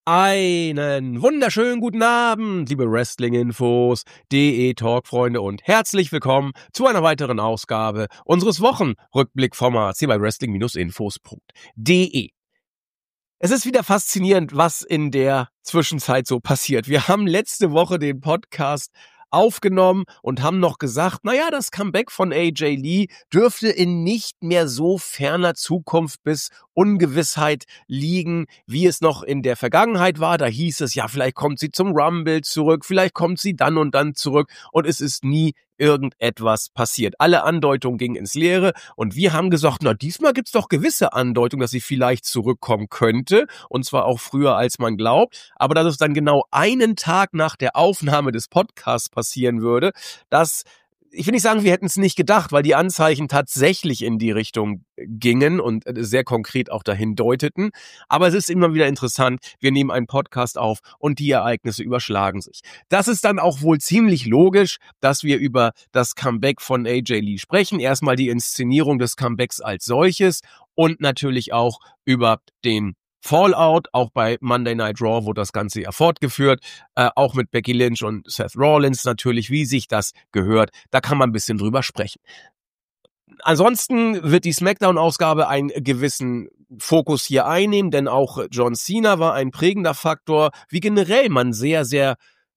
Einen wunderschönen guten Abend, liebe Wrestling-Infos, DE-Talk-Freunde und herzlich willkommen zu einer weiteren Ausgabe unseres Wochenrückblickformats hier bei wrestling-infos.de. Es ist wieder faszinierend, was in der Zwischenzeit so passiert. Wir haben letzte Woche den Podcast aufgenommen und haben noch gesagt, naja, das Comeback von AJ Lee dürfte in nicht mehr so ferner Zukunft bis Ungewissheit liegen, wie es noch in der Vergangenheit war. Da hieß es, ja, vielleicht kommt sie zum Rumble zurück, vielleicht kommt sie dann und dann zurück und es ist nie irgendetwas passiert. Alle Andeutungen gingen ins Leere und wir haben gesagt, na, diesmal gibt's doch gewisse Andeutungen, dass sie vielleicht zurückkommen könnte und zwar auch früher, als man glaubt. Aber dass es dann genau einen Tag nach der Aufnahme des Podcasts passieren würde, ich will nicht sagen, wir hätten es nicht gedacht, weil die Anzeichen tatsächlich in die Richtung gingen und sehr konkret auch dahin deuteten. Aber es ist immer wieder interessant, wir nehmen einen Podcast auf und die Ereignisse überschlagen sich. Das ist dann auch wohl ziemlich logisch, dass wir über das Comeback von AJ Lee sprechen. Erstmal die Inszenierung des Comebacks als solches und natürlich auch über den Fallout, auch bei Monday Night Raw wurde das Ganze ja fortgeführt, auch mit Becky Lynch und Seth Rollins natürlich, wie sich das gehört. Da kann man ein bisschen drüber sprechen. Ansonsten wird die SmackDown-Ausgabe einen gewissen Fokus hier einnehmen, denn auch John Cena war ein prägender Faktor, wie generell man sehr, sehr,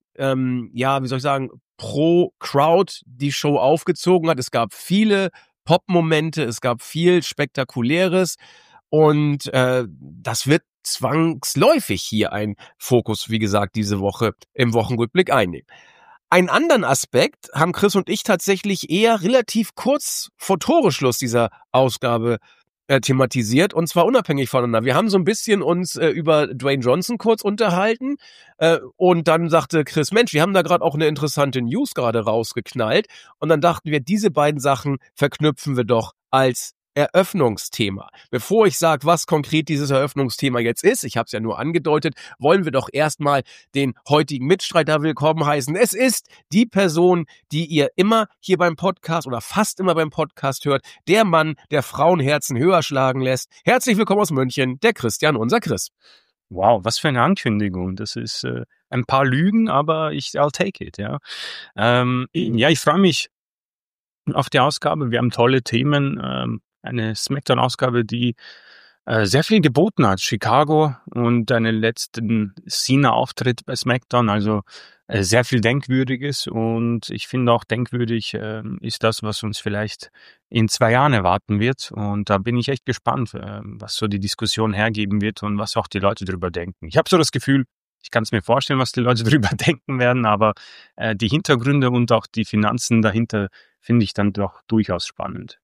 pro Crowd die Show aufgezogen hat. Es gab viele Pop-Momente, es gab viel Spektakuläres. Und das wird zwangsläufig hier ein Fokus, wie gesagt, diese Woche im Wochenrückblick einnehmen. Einen anderen Aspekt haben Chris und ich tatsächlich eher relativ kurz vor Toreschluss dieser Ausgabe thematisiert, und zwar unabhängig voneinander. Wir haben so ein bisschen uns über Dwayne Johnson kurz unterhalten und dann sagte Chris, Mensch, wir haben da gerade auch eine interessante News gerade rausgeknallt und dann dachten wir, diese beiden Sachen verknüpfen wir doch als Eröffnungsthema. Bevor ich sage, was konkret dieses Eröffnungsthema jetzt ist, ich habe es ja nur angedeutet, wollen wir doch erstmal den heutigen Mitstreiter willkommen heißen. Es ist die Person, die ihr immer hier beim Podcast oder fast immer beim Podcast hört, der Mann, der Frauenherzen höher schlagen lässt. Herzlich willkommen aus München, der Christian, unser Chris. Wow, was für eine Ankündigung. Das ist ein paar Lügen, aber I'll take it, ja. Ich freue mich auf die Ausgabe. Wir haben tolle Themen. Eine Smackdown-Ausgabe, die sehr viel geboten hat. Chicago und einen letzten Cena-Auftritt bei Smackdown, also sehr viel Denkwürdiges, und ich finde auch denkwürdig ist das, was uns vielleicht in 2 Jahren erwarten wird, und da bin ich echt gespannt, was so die Diskussion hergeben wird und was auch die Leute darüber denken. Ich habe so das Gefühl, ich kann es mir vorstellen, was die Leute darüber denken werden, aber die Hintergründe und auch die Finanzen dahinter finde ich dann doch durchaus spannend.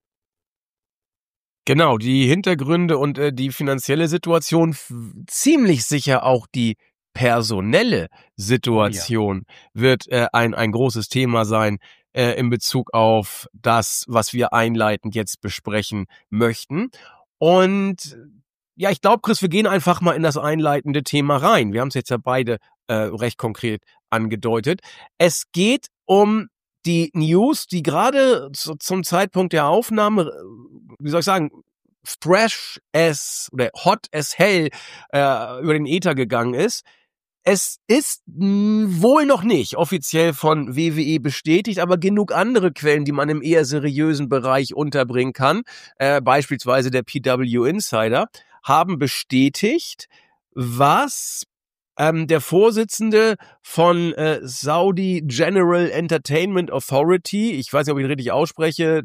Genau, die Hintergründe und die finanzielle Situation, ziemlich sicher auch die personelle Situation wird ein großes Thema sein in Bezug auf das, was wir einleitend jetzt besprechen möchten. Und ja, ich glaube, Chris, wir gehen einfach mal in das einleitende Thema rein. Wir haben es jetzt ja beide recht konkret angedeutet. Es geht um die News, die gerade zum Zeitpunkt der Aufnahme, wie soll ich sagen, fresh as oder hot as hell über den Äther gegangen ist. Es ist wohl noch nicht offiziell von WWE bestätigt, aber genug andere Quellen, die man im eher seriösen Bereich unterbringen kann, beispielsweise der PW Insider, haben bestätigt, was der Vorsitzende von Saudi General Entertainment Authority, ich weiß nicht, ob ich ihn richtig ausspreche,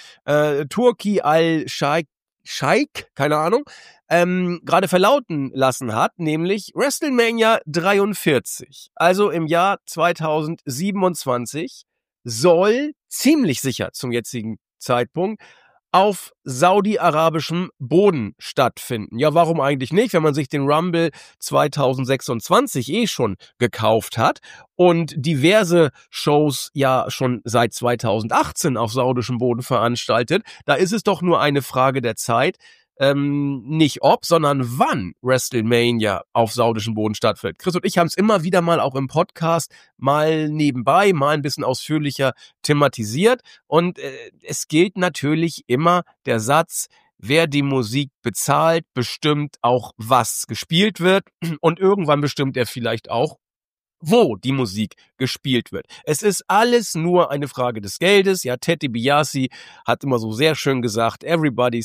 Turki al-Sheikh, keine Ahnung, gerade verlauten lassen hat, nämlich WrestleMania 43, also im Jahr 2027, soll ziemlich sicher zum jetzigen Zeitpunkt auf saudi-arabischem Boden stattfinden. Ja, warum eigentlich nicht, wenn man sich den Rumble 2026 schon gekauft hat und diverse Shows ja schon seit 2018 auf saudischem Boden veranstaltet. Da ist es doch nur eine Frage der Zeit, nicht ob, sondern wann WrestleMania auf saudischem Boden stattfindet. Chris und ich haben es immer wieder mal auch im Podcast mal nebenbei, mal ein bisschen ausführlicher thematisiert und es gilt natürlich immer der Satz, wer die Musik bezahlt, bestimmt auch, was gespielt wird und irgendwann bestimmt er vielleicht auch, wo die Musik gespielt wird. Es ist alles nur eine Frage des Geldes. Ja, Ted DiBiase hat immer so sehr schön gesagt, everybody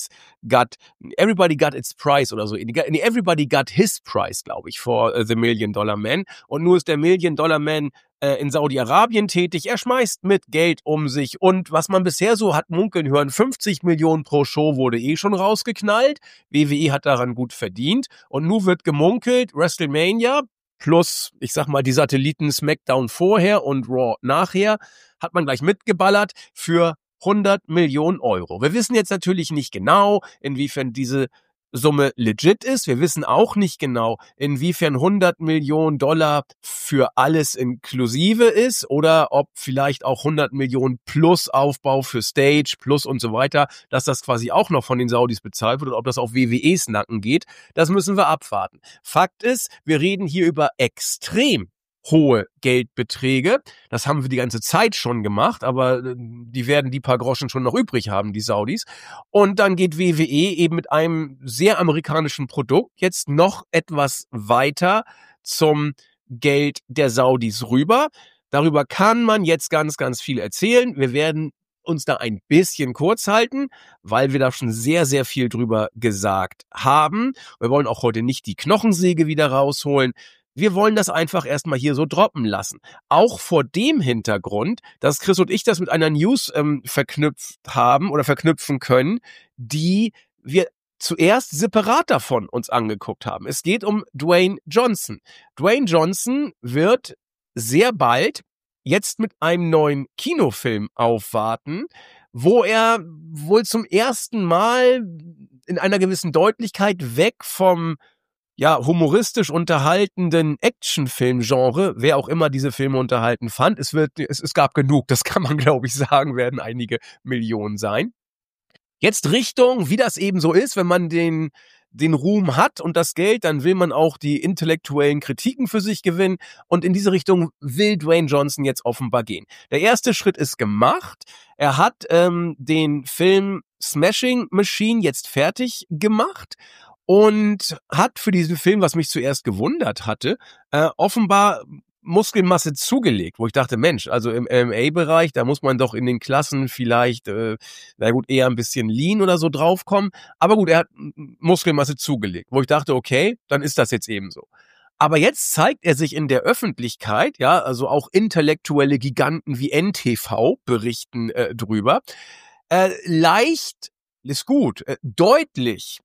got its price oder so. Everybody got his price, glaube ich, for the $1 Million Man. Und nur ist der $1 Million Man in Saudi-Arabien tätig. Er schmeißt mit Geld um sich. Und was man bisher so hat munkeln hören, 50 Millionen pro Show wurde schon rausgeknallt. WWE hat daran gut verdient. Und nun wird gemunkelt, WrestleMania plus, ich sag mal, die Satelliten SmackDown vorher und Raw nachher, hat man gleich mitgeballert für 100 Millionen Euro. Wir wissen jetzt natürlich nicht genau, inwiefern diese Summe legit ist. Wir wissen auch nicht genau, inwiefern 100 Millionen Dollar für alles inklusive ist oder ob vielleicht auch 100 Millionen plus Aufbau für Stage plus und so weiter, dass das quasi auch noch von den Saudis bezahlt wird oder ob das auf WWEs Nacken geht. Das müssen wir abwarten. Fakt ist, wir reden hier über extrem hohe Geldbeträge. Das haben wir die ganze Zeit schon gemacht, aber die werden die paar Groschen schon noch übrig haben, die Saudis. Und dann geht WWE eben mit einem sehr amerikanischen Produkt jetzt noch etwas weiter zum Geld der Saudis rüber. Darüber kann man jetzt ganz, ganz viel erzählen. Wir werden uns da ein bisschen kurz halten, weil wir da schon sehr, sehr viel drüber gesagt haben. Wir wollen auch heute nicht die Knochensäge wieder rausholen. Wir wollen das einfach erstmal hier so droppen lassen. Auch vor dem Hintergrund, dass Chris und ich das mit einer News verknüpft haben oder verknüpfen können, die wir zuerst separat davon uns angeguckt haben. Es geht um Dwayne Johnson. Dwayne Johnson wird sehr bald jetzt mit einem neuen Kinofilm aufwarten, wo er wohl zum ersten Mal in einer gewissen Deutlichkeit weg vom humoristisch unterhaltenden Actionfilm-Genre, wer auch immer diese Filme unterhalten fand, es gab genug, das kann man, glaube ich, sagen, werden einige Millionen sein. Jetzt Richtung, wie das eben so ist, wenn man den Ruhm hat und das Geld, dann will man auch die intellektuellen Kritiken für sich gewinnen und in diese Richtung will Dwayne Johnson jetzt offenbar gehen. Der erste Schritt ist gemacht. Er hat den Film Smashing Machine jetzt fertig gemacht und hat für diesen Film, was mich zuerst gewundert hatte, offenbar Muskelmasse zugelegt, wo ich dachte, Mensch, also im MMA-Bereich, da muss man doch in den Klassen vielleicht, eher ein bisschen lean oder so draufkommen. Aber gut, er hat Muskelmasse zugelegt, wo ich dachte, okay, dann ist das jetzt eben so. Aber jetzt zeigt er sich in der Öffentlichkeit, ja, also auch intellektuelle Giganten wie NTV berichten drüber, leicht, ist gut, deutlich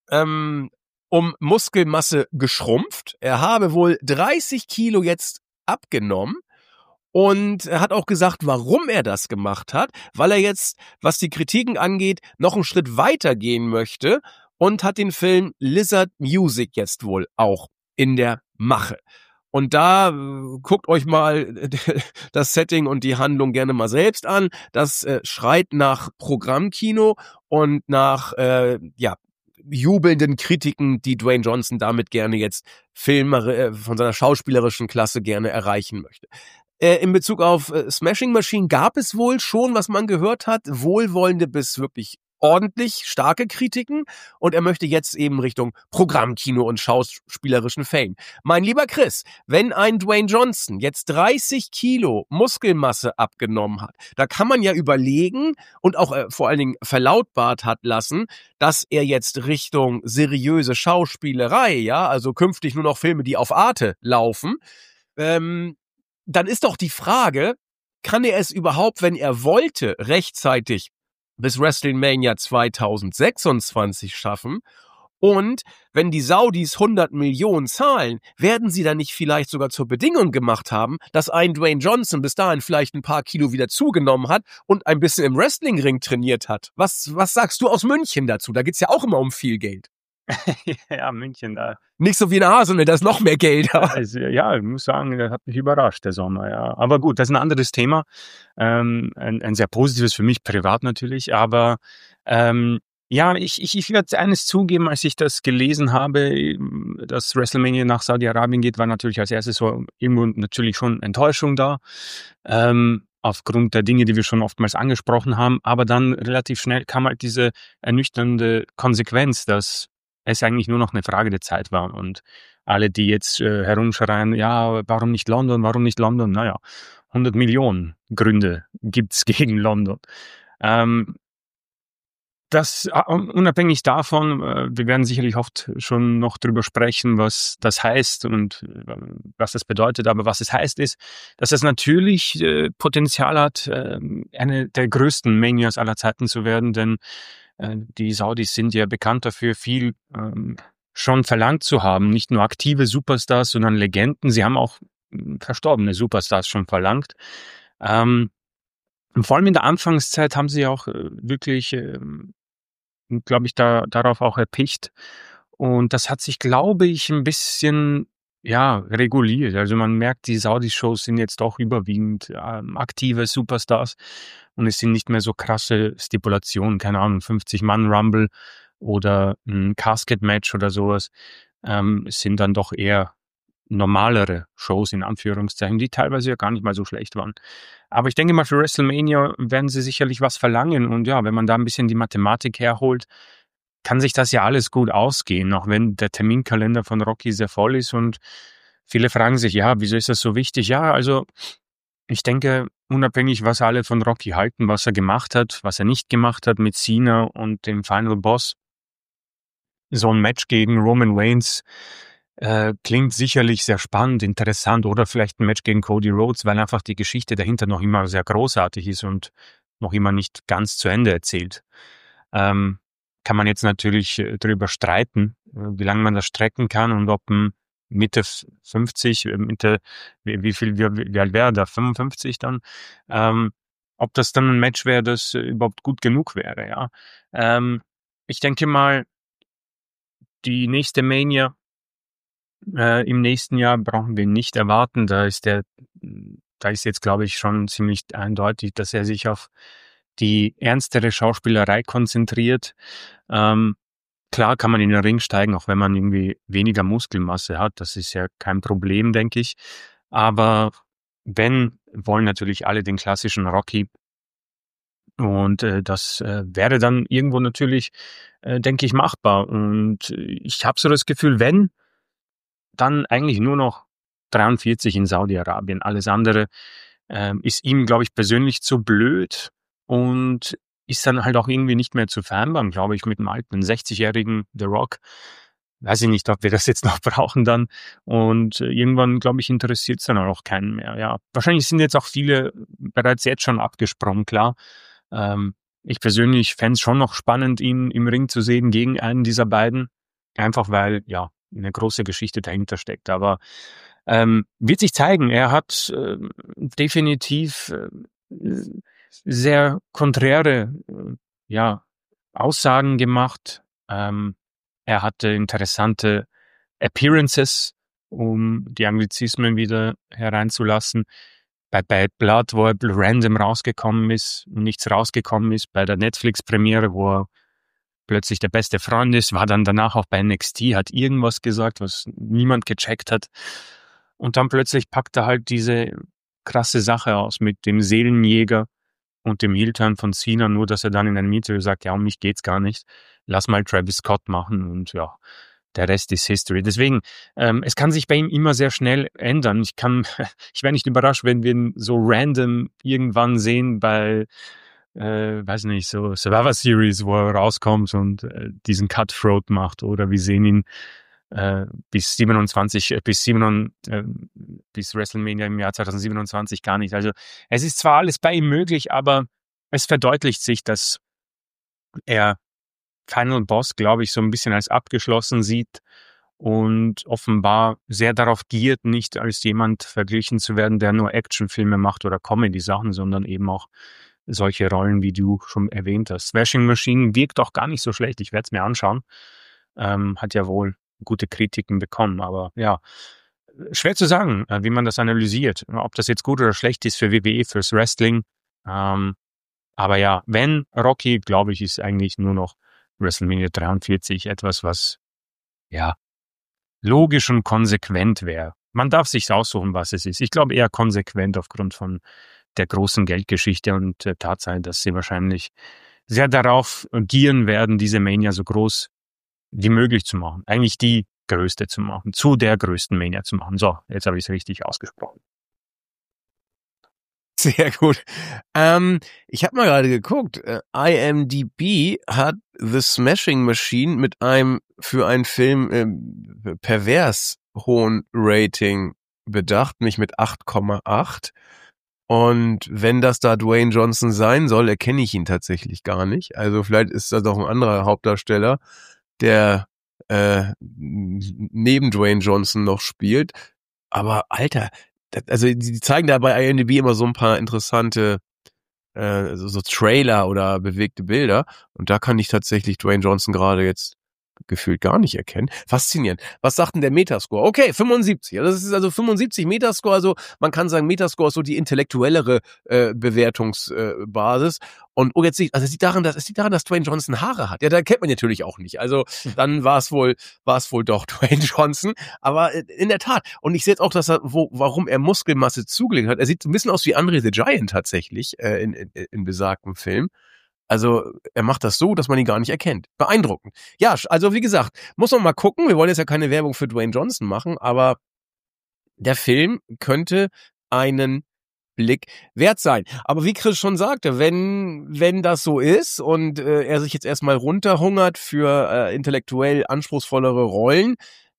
um Muskelmasse geschrumpft. Er habe wohl 30 Kilo jetzt abgenommen und er hat auch gesagt, warum er das gemacht hat, weil er jetzt, was die Kritiken angeht, noch einen Schritt weiter gehen möchte und hat den Film Lizard Music jetzt wohl auch in der Mache. Und da guckt euch mal das Setting und die Handlung gerne mal selbst an. Das schreit nach Programmkino und nach jubelnden Kritiken, die Dwayne Johnson damit gerne jetzt von seiner schauspielerischen Klasse gerne erreichen möchte. In Bezug auf Smashing Machine gab es wohl schon, was man gehört hat, wohlwollende bis wirklich ordentlich starke Kritiken und er möchte jetzt eben Richtung Programmkino und schauspielerischen Fame. Mein lieber Chris, wenn ein Dwayne Johnson jetzt 30 Kilo Muskelmasse abgenommen hat, da kann man ja überlegen und auch vor allen Dingen verlautbart hat lassen, dass er jetzt Richtung seriöse Schauspielerei, ja, also künftig nur noch Filme, die auf Arte laufen, dann ist doch die Frage, kann er es überhaupt, wenn er wollte, rechtzeitig bis WrestleMania 2026 schaffen? Und wenn die Saudis 100 Millionen zahlen, werden sie dann nicht vielleicht sogar zur Bedingung gemacht haben, dass ein Dwayne Johnson bis dahin vielleicht ein paar Kilo wieder zugenommen hat und ein bisschen im Wrestlingring trainiert hat? Was sagst du aus München dazu? Da geht's ja auch immer um viel Geld. Ja, München da. Nicht so wie in Arsenal, da ist noch mehr Geld. Also, ja, ich muss sagen, das hat mich überrascht, der Sommer, ja. Aber gut, das ist ein anderes Thema. Ein sehr positives für mich privat natürlich, aber ja, ich werde eines zugeben, als ich das gelesen habe, dass WrestleMania nach Saudi-Arabien geht, war natürlich als erstes so irgendwo natürlich schon Enttäuschung da. aufgrund der Dinge, die wir schon oftmals angesprochen haben. Aber dann relativ schnell kam halt diese ernüchternde Konsequenz, dass es eigentlich nur noch eine Frage der Zeit war. Und alle, die jetzt herumschreien, ja, warum nicht London, warum nicht London? Naja, 100 Millionen Gründe gibt's gegen London. Das unabhängig davon, wir werden sicherlich oft schon noch drüber sprechen, was das heißt und was das bedeutet. Aber was es heißt, ist, dass es natürlich Potenzial hat, eine der größten Manias aller Zeiten zu werden, denn die Saudis sind ja bekannt dafür, viel schon verlangt zu haben. Nicht nur aktive Superstars, sondern Legenden. Sie haben auch verstorbene Superstars schon verlangt. Und vor allem in der Anfangszeit haben sie auch wirklich glaube ich, darauf auch erpicht. Und das hat sich, glaube ich, ein bisschen, ja, reguliert. Also man merkt, die Saudi-Shows sind jetzt doch überwiegend aktive Superstars und es sind nicht mehr so krasse Stipulationen, keine Ahnung, 50-Mann-Rumble oder ein Casket-Match oder sowas. Es sind dann doch eher normalere Shows in Anführungszeichen, die teilweise ja gar nicht mal so schlecht waren. Aber ich denke mal, für WrestleMania werden sie sicherlich was verlangen. Und ja, wenn man da ein bisschen die Mathematik herholt, kann sich das ja alles gut ausgehen, auch wenn der Terminkalender von Rocky sehr voll ist. Und viele fragen sich, ja, wieso ist das so wichtig? Ja, also ich denke, unabhängig, was alle von Rocky halten, was er gemacht hat, was er nicht gemacht hat mit Cena und dem Final Boss, so ein Match gegen Roman Reigns klingt sicherlich sehr spannend, interessant oder vielleicht ein Match gegen Cody Rhodes, weil einfach die Geschichte dahinter noch immer sehr großartig ist und noch immer nicht ganz zu Ende erzählt. Kann man jetzt natürlich darüber streiten, wie lange man das strecken kann und ob ein Mitte 50, wie alt wäre da? 55 dann? Ob das dann ein Match wäre, das überhaupt gut genug wäre, ja. Ich denke mal, die nächste Mania im nächsten Jahr brauchen wir nicht erwarten. Da ist jetzt, glaube ich, schon ziemlich eindeutig, dass er sich auf die ernstere Schauspielerei konzentriert. Klar kann man in den Ring steigen, auch wenn man irgendwie weniger Muskelmasse hat. Das ist ja kein Problem, denke ich. Aber wollen natürlich alle den klassischen Rocky. Und das wäre dann irgendwo natürlich, denke ich, machbar. Und ich habe so das Gefühl, wenn, dann eigentlich nur noch 43 in Saudi-Arabien. Alles andere ist ihm, glaube ich, persönlich zu blöd und ist dann halt auch irgendwie nicht mehr zu vereinbaren, glaube ich, mit dem alten 60-jährigen The Rock. Weiß ich nicht, ob wir das jetzt noch brauchen dann. Und irgendwann, glaube ich, interessiert es dann auch keinen mehr. Ja, wahrscheinlich sind jetzt auch viele bereits jetzt schon abgesprungen, klar. Ich persönlich fände es schon noch spannend, ihn im Ring zu sehen gegen einen dieser beiden. Einfach weil, ja, eine große Geschichte dahinter steckt. Aber wird sich zeigen. Er hat definitiv sehr konträre Aussagen gemacht. Er hatte interessante Appearances, um die Anglizismen wieder hereinzulassen. Bei Bad Blood, wo er random rausgekommen ist, nichts rausgekommen ist. Bei der Netflix-Premiere, wo er plötzlich der beste Freund ist, war dann danach auch bei NXT, hat irgendwas gesagt, was niemand gecheckt hat. Und dann plötzlich packt er halt diese krasse Sache aus mit dem Seelenjäger und dem Heel-Turn von Cena, nur dass er dann in einem Interview sagt, ja, um mich geht's gar nicht. Lass mal Travis Scott machen und ja, der Rest ist History. Deswegen, es kann sich bei ihm immer sehr schnell ändern. Ich wäre nicht überrascht, wenn wir ihn so random irgendwann sehen bei weiß nicht, so Survivor Series, wo er rauskommt und diesen Cutthroat macht, oder wir sehen ihn bis WrestleMania im Jahr 2027 gar nicht. Also es ist zwar alles bei ihm möglich, aber es verdeutlicht sich, dass er Final Boss, glaube ich, so ein bisschen als abgeschlossen sieht und offenbar sehr darauf giert, nicht als jemand verglichen zu werden, der nur Actionfilme macht oder Comedy-Sachen, sondern eben auch solche Rollen, wie du schon erwähnt hast. Smashing Machine wirkt auch gar nicht so schlecht. Ich werde es mir anschauen. Hat ja wohl gute Kritiken bekommen. Aber ja, schwer zu sagen, wie man das analysiert. Ob das jetzt gut oder schlecht ist für WWE, fürs Wrestling. Aber ja, wenn Rocky, glaube ich, ist eigentlich nur noch WrestleMania 43 etwas, was ja logisch und konsequent wäre. Man darf sich aussuchen, was es ist. Ich glaube eher konsequent aufgrund von der großen Geldgeschichte und Tatsache, dass sie wahrscheinlich sehr darauf gieren werden, diese Mania so groß wie möglich zu machen. Eigentlich die größte zu machen, zu der größten Mania zu machen. So, jetzt habe ich es richtig ausgesprochen. Sehr gut. Ich habe mal gerade geguckt. IMDb hat The Smashing Machine mit einem für einen Film pervers hohen Rating bedacht, nämlich mit 8,8. Und wenn das da Dwayne Johnson sein soll, erkenne ich ihn tatsächlich gar nicht. Also vielleicht ist das auch ein anderer Hauptdarsteller, der neben Dwayne Johnson noch spielt. Aber Alter, also die zeigen da bei IMDb immer so ein paar interessante so Trailer oder bewegte Bilder. Und da kann ich tatsächlich Dwayne Johnson gerade jetzt gefühlt gar nicht erkennen. Faszinierend. Was sagt denn der Metascore? Okay, 75. Das ist also 75 Metascore. Also man kann sagen, Metascore ist so die intellektuellere Bewertungsbasis. Und jetzt es liegt daran, dass Dwayne Johnson Haare hat. Ja, da kennt man natürlich auch nicht. Also dann war es wohl doch Dwayne Johnson. Aber in der Tat. Und ich sehe jetzt auch, warum er Muskelmasse zugelegt hat. Er sieht ein bisschen aus wie Andre the Giant tatsächlich in besagtem Film. Also er macht das so, dass man ihn gar nicht erkennt. Beeindruckend. Ja, also wie gesagt, muss man mal gucken. Wir wollen jetzt ja keine Werbung für Dwayne Johnson machen, aber der Film könnte einen Blick wert sein. Aber wie Chris schon sagte, wenn das so ist und er sich jetzt erstmal runterhungert für intellektuell anspruchsvollere Rollen,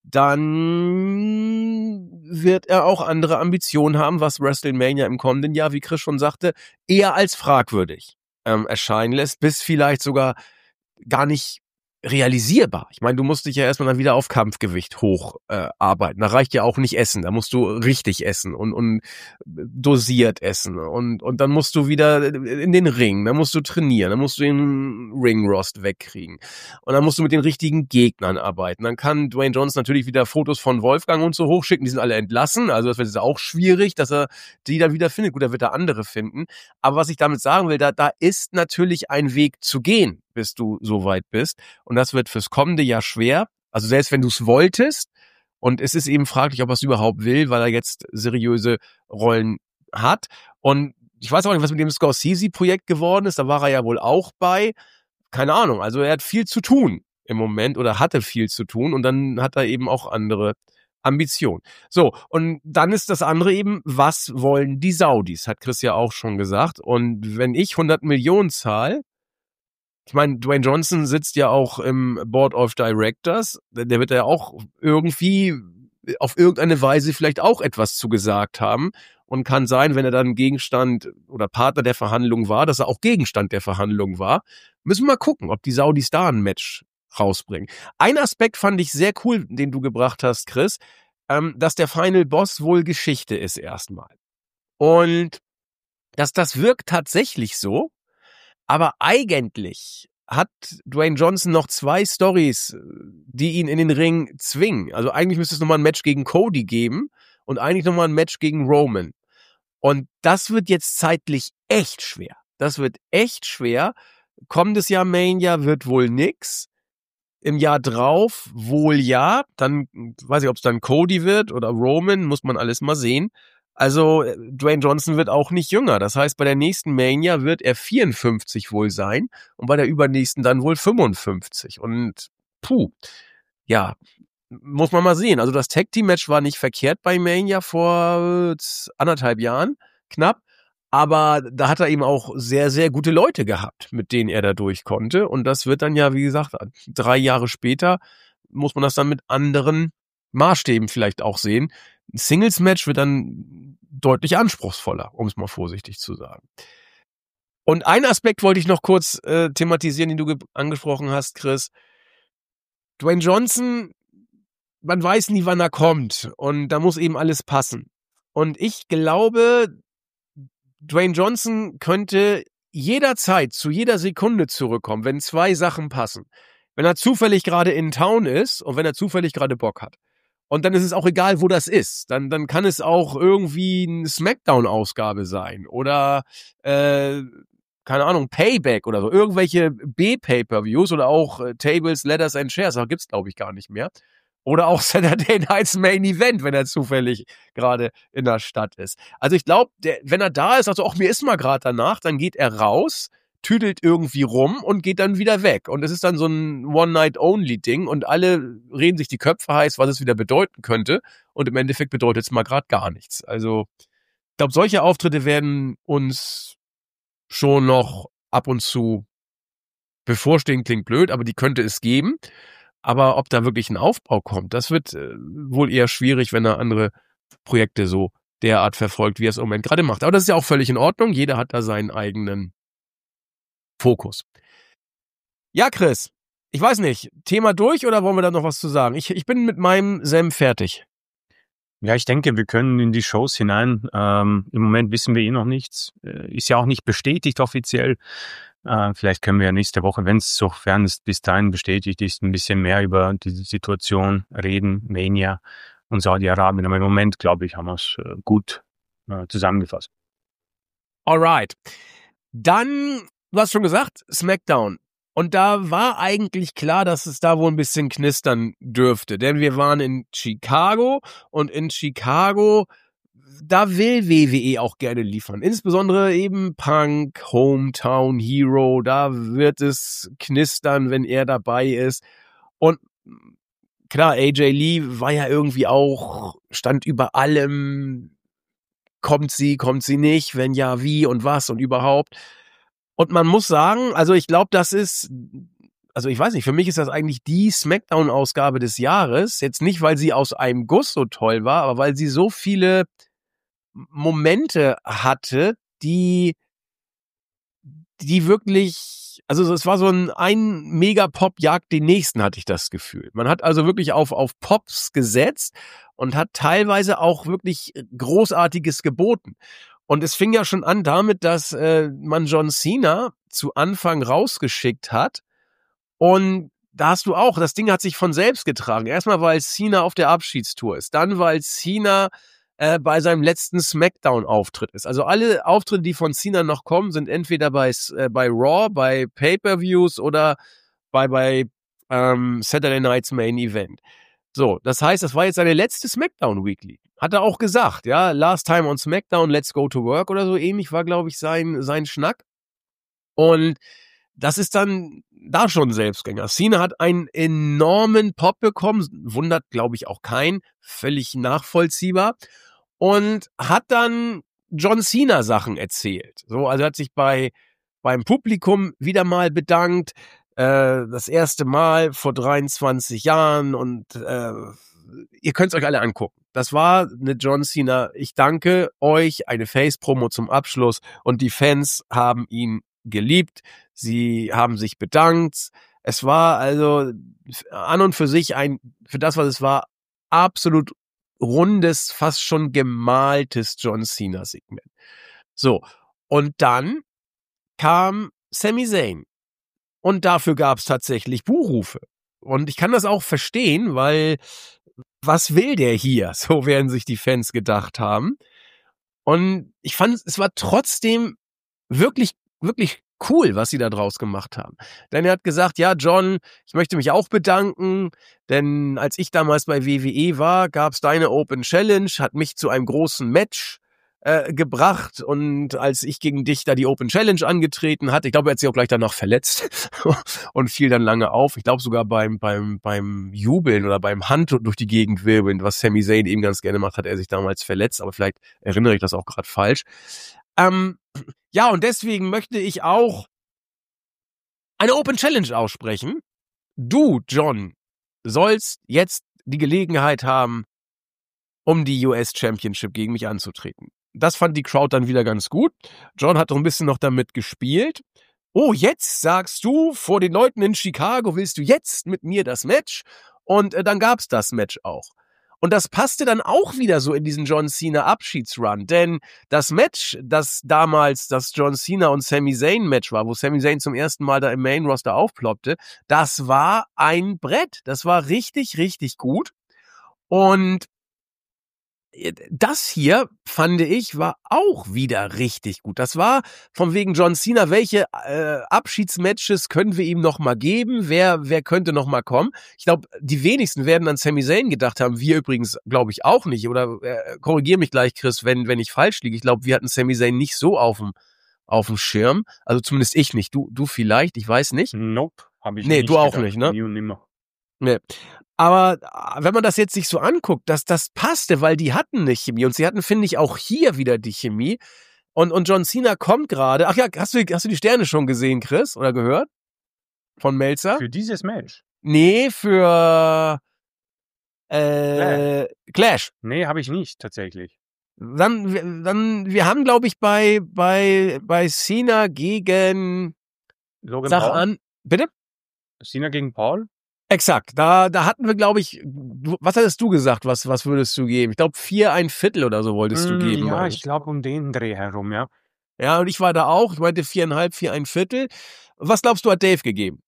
dann wird er auch andere Ambitionen haben, was WrestleMania im kommenden Jahr, wie Chris schon sagte, eher als fragwürdig erscheinen lässt, bis vielleicht sogar gar nicht realisierbar. Ich meine, du musst dich ja erstmal dann wieder auf Kampfgewicht hocharbeiten. Da reicht ja auch nicht Essen. Da musst du richtig essen und dosiert essen. Und dann musst du wieder in den Ring. Dann musst du trainieren. Dann musst du den Ringrost wegkriegen. Und dann musst du mit den richtigen Gegnern arbeiten. Dann kann Dwayne Johnson natürlich wieder Fotos von Wolfgang und so hochschicken. Die sind alle entlassen. Also das wird jetzt auch schwierig, dass er die dann wieder findet. Gut, da wird er andere finden. Aber was ich damit sagen will, da ist natürlich ein Weg zu gehen, bis du so weit bist. Und das wird fürs kommende Jahr schwer. Also selbst wenn du es wolltest. Und es ist eben fraglich, ob er es überhaupt will, weil er jetzt seriöse Rollen hat. Und ich weiß auch nicht, was mit dem Scorsese-Projekt geworden ist. Da war er ja wohl auch bei. Keine Ahnung. Also er hat viel zu tun im Moment oder hatte viel zu tun. Und dann hat er eben auch andere Ambitionen. So, und dann ist das andere eben, was wollen die Saudis? Hat Chris ja auch schon gesagt. Und wenn ich 100 Millionen zahle, ich meine, Dwayne Johnson sitzt ja auch im Board of Directors. Der wird ja auch irgendwie auf irgendeine Weise vielleicht auch etwas zugesagt haben. Und kann sein, wenn er dann Gegenstand oder Partner der Verhandlung war, dass er auch Gegenstand der Verhandlung war. Müssen wir mal gucken, ob die Saudis da ein Match rausbringen. Ein Aspekt fand ich sehr cool, den du gebracht hast, Chris, dass der Final Boss wohl Geschichte ist erstmal. Und dass das wirkt tatsächlich so. Aber eigentlich hat Dwayne Johnson noch 2 Storys, die ihn in den Ring zwingen. Also eigentlich müsste es nochmal ein Match gegen Cody geben und eigentlich nochmal ein Match gegen Roman. Und das wird jetzt zeitlich echt schwer. Das wird echt schwer. Kommendes Jahr Mania wird wohl nix. Im Jahr drauf wohl ja. Dann weiß ich, ob es dann Cody wird oder Roman, muss man alles mal sehen. Also Dwayne Johnson wird auch nicht jünger. Das heißt, bei der nächsten Mania wird er 54 wohl sein und bei der übernächsten dann wohl 55. Und ja, muss man mal sehen. Also das Tag-Team-Match war nicht verkehrt bei Mania vor 1,5 Jahren, knapp. Aber da hat er eben auch sehr, sehr gute Leute gehabt, mit denen er da durch konnte. Und das wird dann ja, wie gesagt, 3 Jahre später muss man das dann mit anderen Maßstäben vielleicht auch sehen. Ein Singles-Match wird dann deutlich anspruchsvoller, um es mal vorsichtig zu sagen. Und einen Aspekt wollte ich noch kurz thematisieren, den du angesprochen hast, Chris. Dwayne Johnson, man weiß nie, wann er kommt. Und da muss eben alles passen. Und ich glaube, Dwayne Johnson könnte jederzeit, zu jeder Sekunde zurückkommen, wenn 2 Sachen passen. Wenn er zufällig gerade in Town ist und wenn er zufällig gerade Bock hat. Und dann ist es auch egal, wo das ist. Dann kann es auch irgendwie eine Smackdown-Ausgabe sein oder, keine Ahnung, Payback oder so. Irgendwelche B-Pay-Per-Views oder auch Tables, Ladders and Chairs. Da gibt's, glaube ich, gar nicht mehr. Oder auch Saturday Night's Main Event, wenn er zufällig gerade in der Stadt ist. Also ich glaube, wenn er da ist, also auch mir ist mal gerade danach, dann geht er raus, tüdelt irgendwie rum und geht dann wieder weg. Und es ist dann so ein One-Night-Only-Ding und alle reden sich die Köpfe heiß, was es wieder bedeuten könnte. Und im Endeffekt bedeutet es mal gerade gar nichts. Also ich glaube, solche Auftritte werden uns schon noch ab und zu bevorstehen, klingt blöd, aber die könnte es geben. Aber ob da wirklich ein Aufbau kommt, das wird wohl eher schwierig, wenn er andere Projekte so derart verfolgt, wie er es im Moment gerade macht. Aber das ist ja auch völlig in Ordnung. Jeder hat da seinen eigenen Fokus. Ja, Chris, ich weiß nicht, Thema durch oder wollen wir da noch was zu sagen? Ich bin mit meinem Senf fertig. Ja, ich denke, wir können in die Shows hinein. Im Moment wissen wir noch nichts. Ist ja auch nicht bestätigt offiziell. Vielleicht können wir ja nächste Woche, wenn es sofern es bis dahin bestätigt ist, ein bisschen mehr über die Situation reden, Mania und Saudi-Arabien. Aber im Moment, glaube ich, haben wir es gut zusammengefasst. Alright. Dann, du hast schon gesagt, SmackDown. Und da war eigentlich klar, dass es da wohl ein bisschen knistern dürfte. Denn wir waren in Chicago und in Chicago, da will WWE auch gerne liefern. Insbesondere eben Punk, Hometown Hero, da wird es knistern, wenn er dabei ist. Und klar, AJ Lee war ja irgendwie auch, stand über allem, kommt sie nicht, wenn ja, wie und was und überhaupt. Und man muss sagen, also ich glaube, das ist, also ich weiß nicht, für mich ist das eigentlich die Smackdown-Ausgabe des Jahres. Jetzt nicht, weil sie aus einem Guss so toll war, aber weil sie so viele Momente hatte, die wirklich, also es war so ein Megapop jagt den nächsten, hatte ich das Gefühl. Man hat also wirklich auf Pops gesetzt und hat teilweise auch wirklich Großartiges geboten. Und es fing ja schon an damit, dass man John Cena zu Anfang rausgeschickt hat. Und da hast du auch, das Ding hat sich von selbst getragen. Erstmal, weil Cena auf der Abschiedstour ist. Dann, weil Cena bei seinem letzten Smackdown-Auftritt ist. Also alle Auftritte, die von Cena noch kommen, sind entweder bei Raw, bei Pay-Per-Views oder bei Saturday Night's Main Event. So, das heißt, das war jetzt seine letzte Smackdown Weekly. Hat er auch gesagt, ja, last time on Smackdown, let's go to work oder so ähnlich war, glaube ich, sein Schnack. Und das ist dann da schon Selbstgänger. Cena hat einen enormen Pop bekommen, wundert, glaube ich, auch keinen, völlig nachvollziehbar. Und hat dann John Cena Sachen erzählt. So, also hat sich beim Publikum wieder mal bedankt. Das erste Mal vor 23 Jahren und ihr könnt es euch alle angucken. Das war eine John Cena, ich danke euch, eine Face-Promo zum Abschluss und die Fans haben ihn geliebt, sie haben sich bedankt. Es war also an und für sich für das, was es war, absolut rundes, fast schon gemaltes John Cena-Segment. So, und dann kam Sami Zayn. Und dafür gab es tatsächlich Buhrufe. Und ich kann das auch verstehen, weil was will der hier? So werden sich die Fans gedacht haben. Und ich fand, es war trotzdem wirklich, wirklich cool, was sie da draus gemacht haben. Denn er hat gesagt, ja, John, ich möchte mich auch bedanken, denn als ich damals bei WWE war, gab es deine Open Challenge, hat mich zu einem großen Match gebracht und als ich gegen dich da die Open Challenge angetreten hatte, ich glaube, er hat sich auch gleich danach verletzt und fiel dann lange auf. Ich glaube sogar beim Jubeln oder beim Hand durch die Gegend wirbeln, was Sami Zayn eben ganz gerne macht, hat er sich damals verletzt, aber vielleicht erinnere ich das auch gerade falsch. Ja, und deswegen möchte ich auch eine Open Challenge aussprechen. Du, John, sollst jetzt die Gelegenheit haben, um die US Championship gegen mich anzutreten. Das fand die Crowd dann wieder ganz gut. John hat doch ein bisschen noch damit gespielt. Oh, jetzt sagst du vor den Leuten in Chicago, willst du jetzt mit mir das Match? Und dann gab's das Match auch. Und das passte dann auch wieder so in diesen John Cena Abschiedsrun, denn das Match, das damals das John Cena und Sami Zayn Match war, wo Sami Zayn zum ersten Mal da im Main Roster aufploppte, das war ein Brett. Das war richtig, richtig gut. Und das hier, fand ich, war auch wieder richtig gut. Das war von wegen John Cena, welche Abschiedsmatches können wir ihm noch mal geben? Wer könnte noch mal kommen? Ich glaube, die wenigsten werden an Sami Zayn gedacht haben. Wir übrigens, glaube ich, auch nicht. Oder korrigier mich gleich, Chris, wenn ich falsch liege. Ich glaube, wir hatten Sami Zayn nicht so auf dem Schirm. Also zumindest ich nicht. Du vielleicht, ich weiß nicht. Nope, habe ich Nee, nicht du auch gedacht. nicht, ne? Nie und nimmer. Nee. Aber wenn man das jetzt sich so anguckt, das passte, weil die hatten eine Chemie und sie hatten, finde ich, auch hier wieder die Chemie. Und John Cena kommt gerade. Ach ja, hast du die Sterne schon gesehen, Chris? Oder gehört? Von Meltzer? Für dieses Match? Nee, für Clash. Nee, habe ich nicht, tatsächlich. Wir haben, glaube ich, bei Cena gegen Logan Sag Paul? an. Bitte? Cena gegen Paul? Exakt. Da hatten wir, glaube ich, was hattest du gesagt? Was würdest du geben? Ich glaube, 4 ein Viertel oder so wolltest du geben. Ja, meine ich glaube um den Dreh herum, ja. Ja, und ich war da auch. Ich meinte 4,5, 4 ein Viertel. Was glaubst du, hat Dave gegeben?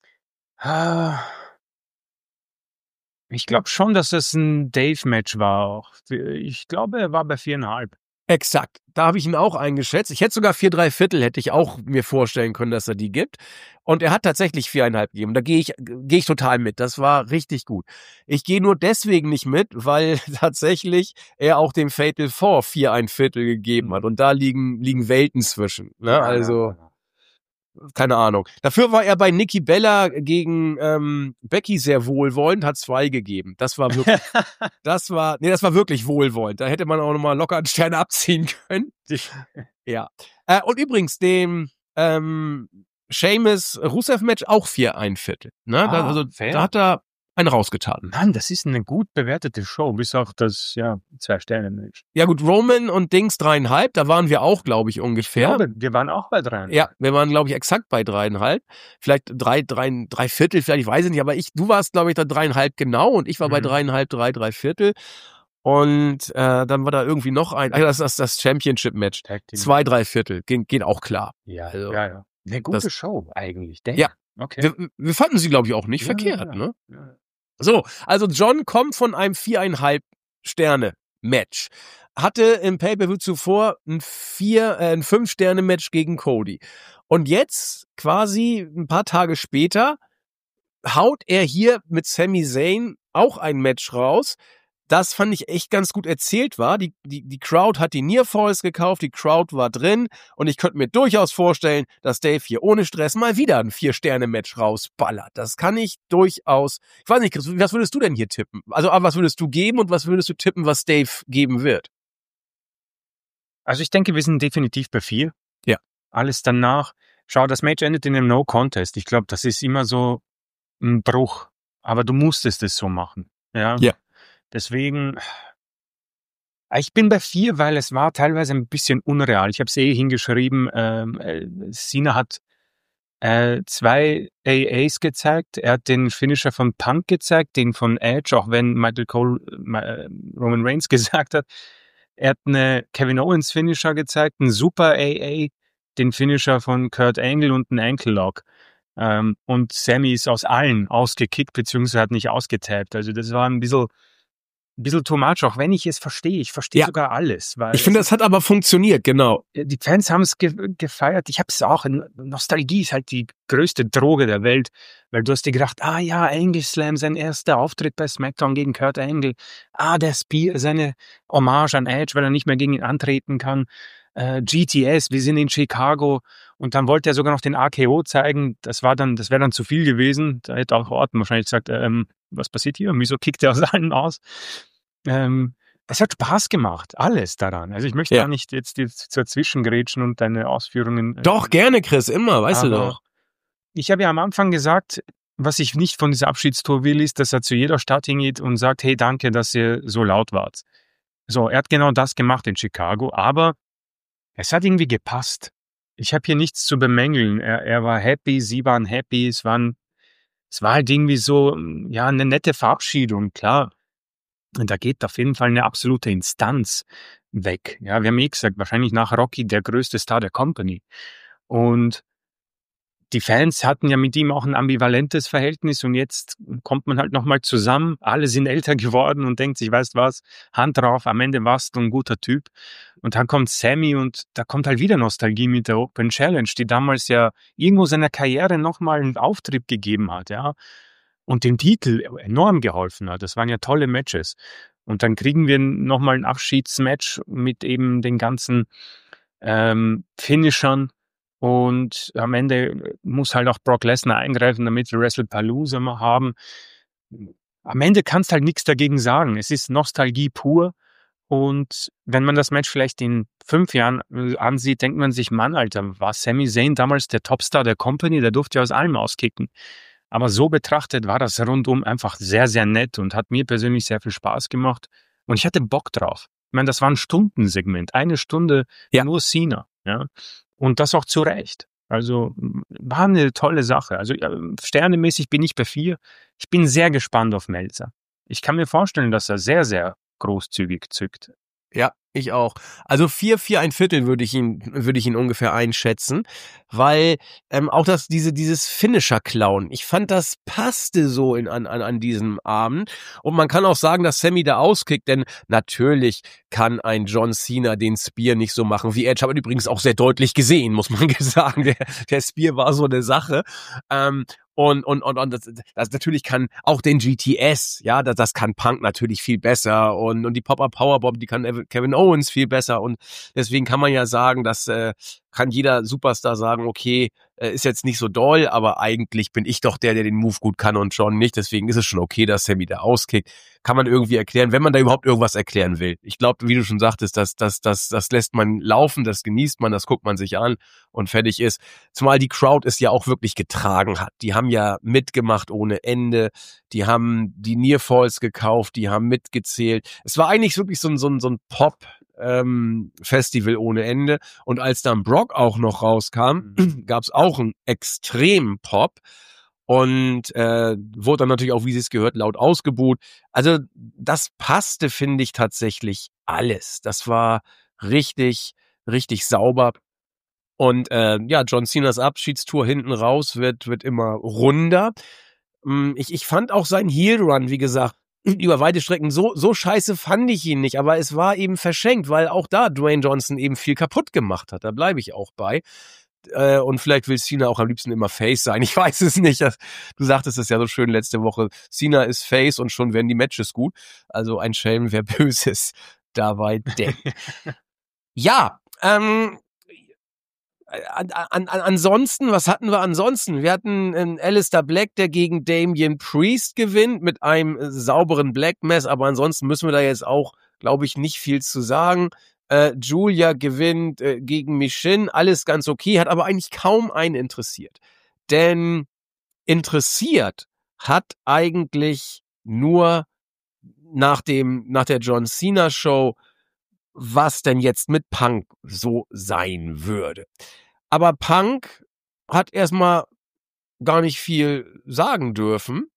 Ich glaube schon, dass es ein Dave-Match war auch. Ich glaube, er war bei 4,5. Exakt. Da habe ich ihn auch eingeschätzt. Ich hätte sogar 4 3 Viertel, hätte ich auch mir vorstellen können, dass er die gibt. Und er hat tatsächlich 4,5 gegeben. Da gehe ich total mit. Das war richtig gut. Ich gehe nur deswegen nicht mit, weil tatsächlich er auch dem Fatal 4 4 ein Viertel gegeben hat. Und da liegen Welten zwischen. Ne? Ja, also, ja. keine Ahnung. Dafür war er bei Nikki Bella gegen Becky sehr wohlwollend, hat 2 gegeben. Das war wirklich, das war wirklich wohlwollend. Da hätte man auch nochmal locker einen Stern abziehen können. Ja. Und übrigens, dem Sheamus Rusev-Match auch 4 ein Viertel. Ne? Fair. Da hat er einen rausgetan. Mann, das ist eine gut bewertete Show, bis auf das 2-Sterne-Match. Ja gut, Roman und Dings 3,5, da waren wir auch, glaube ich, ungefähr. Ich glaube, wir waren auch bei 3. Ja, wir waren, glaube ich, exakt bei 3,5. Vielleicht 3 Viertel, vielleicht, ich weiß es nicht, aber du warst, glaube ich, da 3,5 genau und ich war bei 3,5, 3 Viertel. Und dann war da irgendwie noch das Championship-Match. 2 3 Viertel, geht auch klar. Ja, also, ja. Eine gute Show eigentlich, denke Ja, okay. wir fanden sie, glaube ich, auch nicht verkehrt. Ne? Ja. So, also John kommt von einem 4,5 Sterne-Match. Hatte im Pay-Per-View zuvor ein 5-Sterne-Match gegen Cody. Und jetzt, quasi ein paar Tage später, haut er hier mit Sami Zayn auch ein Match raus. Das fand ich echt ganz gut erzählt war. Die Crowd hat die Near Falls gekauft, die Crowd war drin und ich könnte mir durchaus vorstellen, dass Dave hier ohne Stress mal wieder ein 4-Sterne-Match rausballert. Das kann ich durchaus. Ich weiß nicht, Chris, was würdest du denn hier tippen? Also, was würdest du geben und was würdest du tippen, was Dave geben wird? Also ich denke, wir sind definitiv bei 4. Ja. Alles danach. Schau, das Match endet in einem No-Contest. Ich glaube, das ist immer so ein Bruch. Aber du musstest es so machen. Ja. Deswegen, ich bin bei 4, weil es war teilweise ein bisschen unreal. Ich habe es hingeschrieben, Cena hat 2 AAs gezeigt. Er hat den Finisher von Punk gezeigt, den von Edge, auch wenn Michael Cole Roman Reigns gesagt hat. Er hat eine Kevin Owens Finisher gezeigt, einen Super AA, den Finisher von Kurt Angle und einen Ankle Lock. Und Sammy ist aus allen ausgekickt, beziehungsweise hat nicht ausgetappt. Also das war ein bisschen too much, auch wenn ich es verstehe. Ich verstehe sogar alles. Weil ich finde, das hat aber funktioniert, genau. Die Fans haben es gefeiert. Ich habe es auch. Nostalgie ist halt die größte Droge der Welt, weil du hast dir gedacht, Angle Slam, sein erster Auftritt bei SmackDown gegen Kurt Angle. Der Spear, seine Hommage an Edge, weil er nicht mehr gegen ihn antreten kann. GTS, wir sind in Chicago. Und dann wollte er sogar noch den AKO zeigen. Das wäre dann zu viel gewesen. Da hätte auch Orton wahrscheinlich gesagt, was passiert hier? Wieso kickt er aus allen aus? Es hat Spaß gemacht, alles daran. Also ich möchte gar nicht jetzt dazwischen grätschen und deine Ausführungen. Doch, gerne, Chris, immer, weißt du doch. Ich habe ja am Anfang gesagt, was ich nicht von dieser Abschiedstour will, ist, dass er zu jeder Stadt hingeht und sagt, hey, danke, dass ihr so laut wart. So, er hat genau das gemacht in Chicago, aber es hat irgendwie gepasst. Ich habe hier nichts zu bemängeln. Er war happy, sie waren happy, es war halt irgendwie so, eine nette Verabschiedung, klar. Und da geht auf jeden Fall eine absolute Instanz weg. Ja, wir haben gesagt, wahrscheinlich nach Rocky der größte Star der Company. Und die Fans hatten ja mit ihm auch ein ambivalentes Verhältnis und jetzt kommt man halt nochmal zusammen, alle sind älter geworden und denkt sich, weißt was, Hand drauf, am Ende warst du ein guter Typ. Und dann kommt Sammy und da kommt halt wieder Nostalgie mit der Open Challenge, die damals ja irgendwo seiner Karriere nochmal einen Auftrieb gegeben hat, ja. Und dem Titel enorm geholfen hat. Das waren ja tolle Matches. Und dann kriegen wir nochmal ein Abschiedsmatch mit eben den ganzen Finishern. Und am Ende muss halt auch Brock Lesnar eingreifen, damit wir WrestlePalooza mal haben. Am Ende kannst halt nichts dagegen sagen. Es ist Nostalgie pur. Und wenn man das Match vielleicht in 5 Jahren ansieht, denkt man sich, Mann, Alter, war Sami Zayn damals der Topstar der Company? Der durfte ja aus allem auskicken. Aber so betrachtet war das rundum einfach sehr, sehr nett und hat mir persönlich sehr viel Spaß gemacht. Und ich hatte Bock drauf. Ich meine, das war ein Stundensegment. 1 Stunde nur Cena. Ja. Und das auch zu Recht. Also war eine tolle Sache. Also sternemäßig bin ich bei 4. Ich bin sehr gespannt auf Meltzer. Ich kann mir vorstellen, dass er sehr, sehr großzügig zückt. Ja, ich auch. Also 4, 4,25 würde ich ihn ungefähr einschätzen, weil auch dieses Finisher-Klauen, ich fand, das passte so an diesem Abend. Und man kann auch sagen, dass Sammy da auskickt, denn natürlich kann ein John Cena den Spear nicht so machen wie Edge. Hat man übrigens auch sehr deutlich gesehen, muss man sagen. Der Spear war so eine Sache. Und das natürlich kann auch den GTS, ja, das kann Punk natürlich viel besser und die Pop-Up Powerbomb, die kann Kevin Owens viel besser und deswegen kann man ja sagen, dass kann jeder Superstar sagen, okay, ist jetzt nicht so doll, aber eigentlich bin ich doch der den Move gut kann und John nicht, deswegen ist es schon okay, dass Sammy da auskickt. Kann man irgendwie erklären, wenn man da überhaupt irgendwas erklären will. Ich glaube, wie du schon sagtest, das lässt man laufen, das genießt man, das guckt man sich an und fertig ist. Zumal die Crowd es ja auch wirklich getragen hat. Die haben ja mitgemacht ohne Ende, die haben die Nearfalls gekauft, die haben mitgezählt. Es war eigentlich wirklich so ein Pop Festival ohne Ende. Und als dann Brock auch noch rauskam, gab es auch einen extremen Pop und wurde dann natürlich auch, wie sie es gehört, laut ausgebuht. Also das passte, finde ich, tatsächlich alles. Das war richtig, richtig sauber. Und John Cenas Abschiedstour hinten raus wird immer runder. Ich fand auch seinen Heel Run, wie gesagt, über weite Strecken so scheiße fand ich ihn nicht, aber es war eben verschenkt, weil auch da Dwayne Johnson eben viel kaputt gemacht hat. Da bleibe ich auch bei. Und vielleicht will Cena auch am liebsten immer Face sein. Ich weiß es nicht. Du sagtest es ja so schön letzte Woche. Cena ist Face und schon werden die Matches gut. Also ein Schelm, wer Böses dabei denkt. Ja, ansonsten, was hatten wir ansonsten? Wir hatten Alistair Black, der gegen Damian Priest gewinnt mit einem sauberen Black Mass, aber ansonsten müssen wir da jetzt auch, glaube ich, nicht viel zu sagen. Julia gewinnt gegen Michin, alles ganz okay, hat aber eigentlich kaum einen interessiert. Denn interessiert hat eigentlich nur nach der John Cena Show, was denn jetzt mit Punk so sein würde. Aber Punk hat erstmal gar nicht viel sagen dürfen,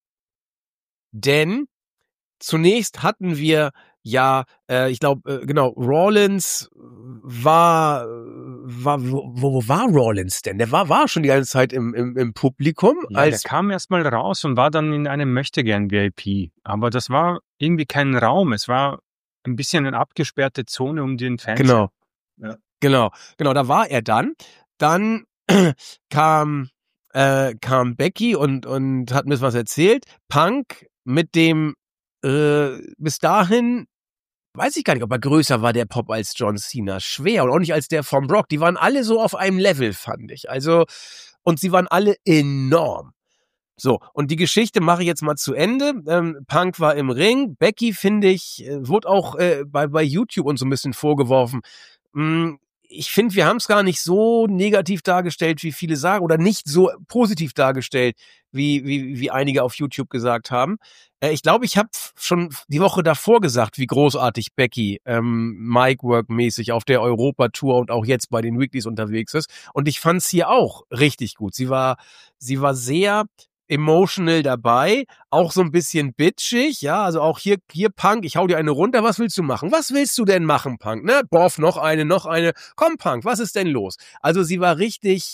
denn zunächst hatten wir ja, ich glaube, genau, Rollins war wo war Rollins denn? Der war schon die ganze Zeit im Publikum. Ja, der kam erstmal raus und war dann in einem Möchtegern-VIP. Aber das war irgendwie kein Raum, es war ein bisschen eine abgesperrte Zone um den Fernseher. Genau, da war er dann. Dann kam Becky und hat mir was erzählt. Punk mit dem bis dahin, weiß ich gar nicht, ob er größer war, der Pop, als John Cena. Schwer. Und auch nicht als der von Brock. Die waren alle so auf einem Level, fand ich. Also, und sie waren alle enorm. So, und die Geschichte mache ich jetzt mal zu Ende. Punk war im Ring. Becky, finde ich, wurde auch bei YouTube und so ein bisschen vorgeworfen. Ich finde, wir haben es gar nicht so negativ dargestellt, wie viele sagen, oder nicht so positiv dargestellt, wie einige auf YouTube gesagt haben. Ich glaube, ich habe schon die Woche davor gesagt, wie großartig Becky Micwork-mäßig auf der Europa-Tour und auch jetzt bei den Weeklies unterwegs ist. Und ich fand es hier auch richtig gut. Sie war sehr emotional dabei, auch so ein bisschen bitchig, ja, also auch hier Punk, ich hau dir eine runter, was willst du machen? Was willst du denn machen, Punk, ne? Boff, noch eine, komm Punk, was ist denn los? Also sie war richtig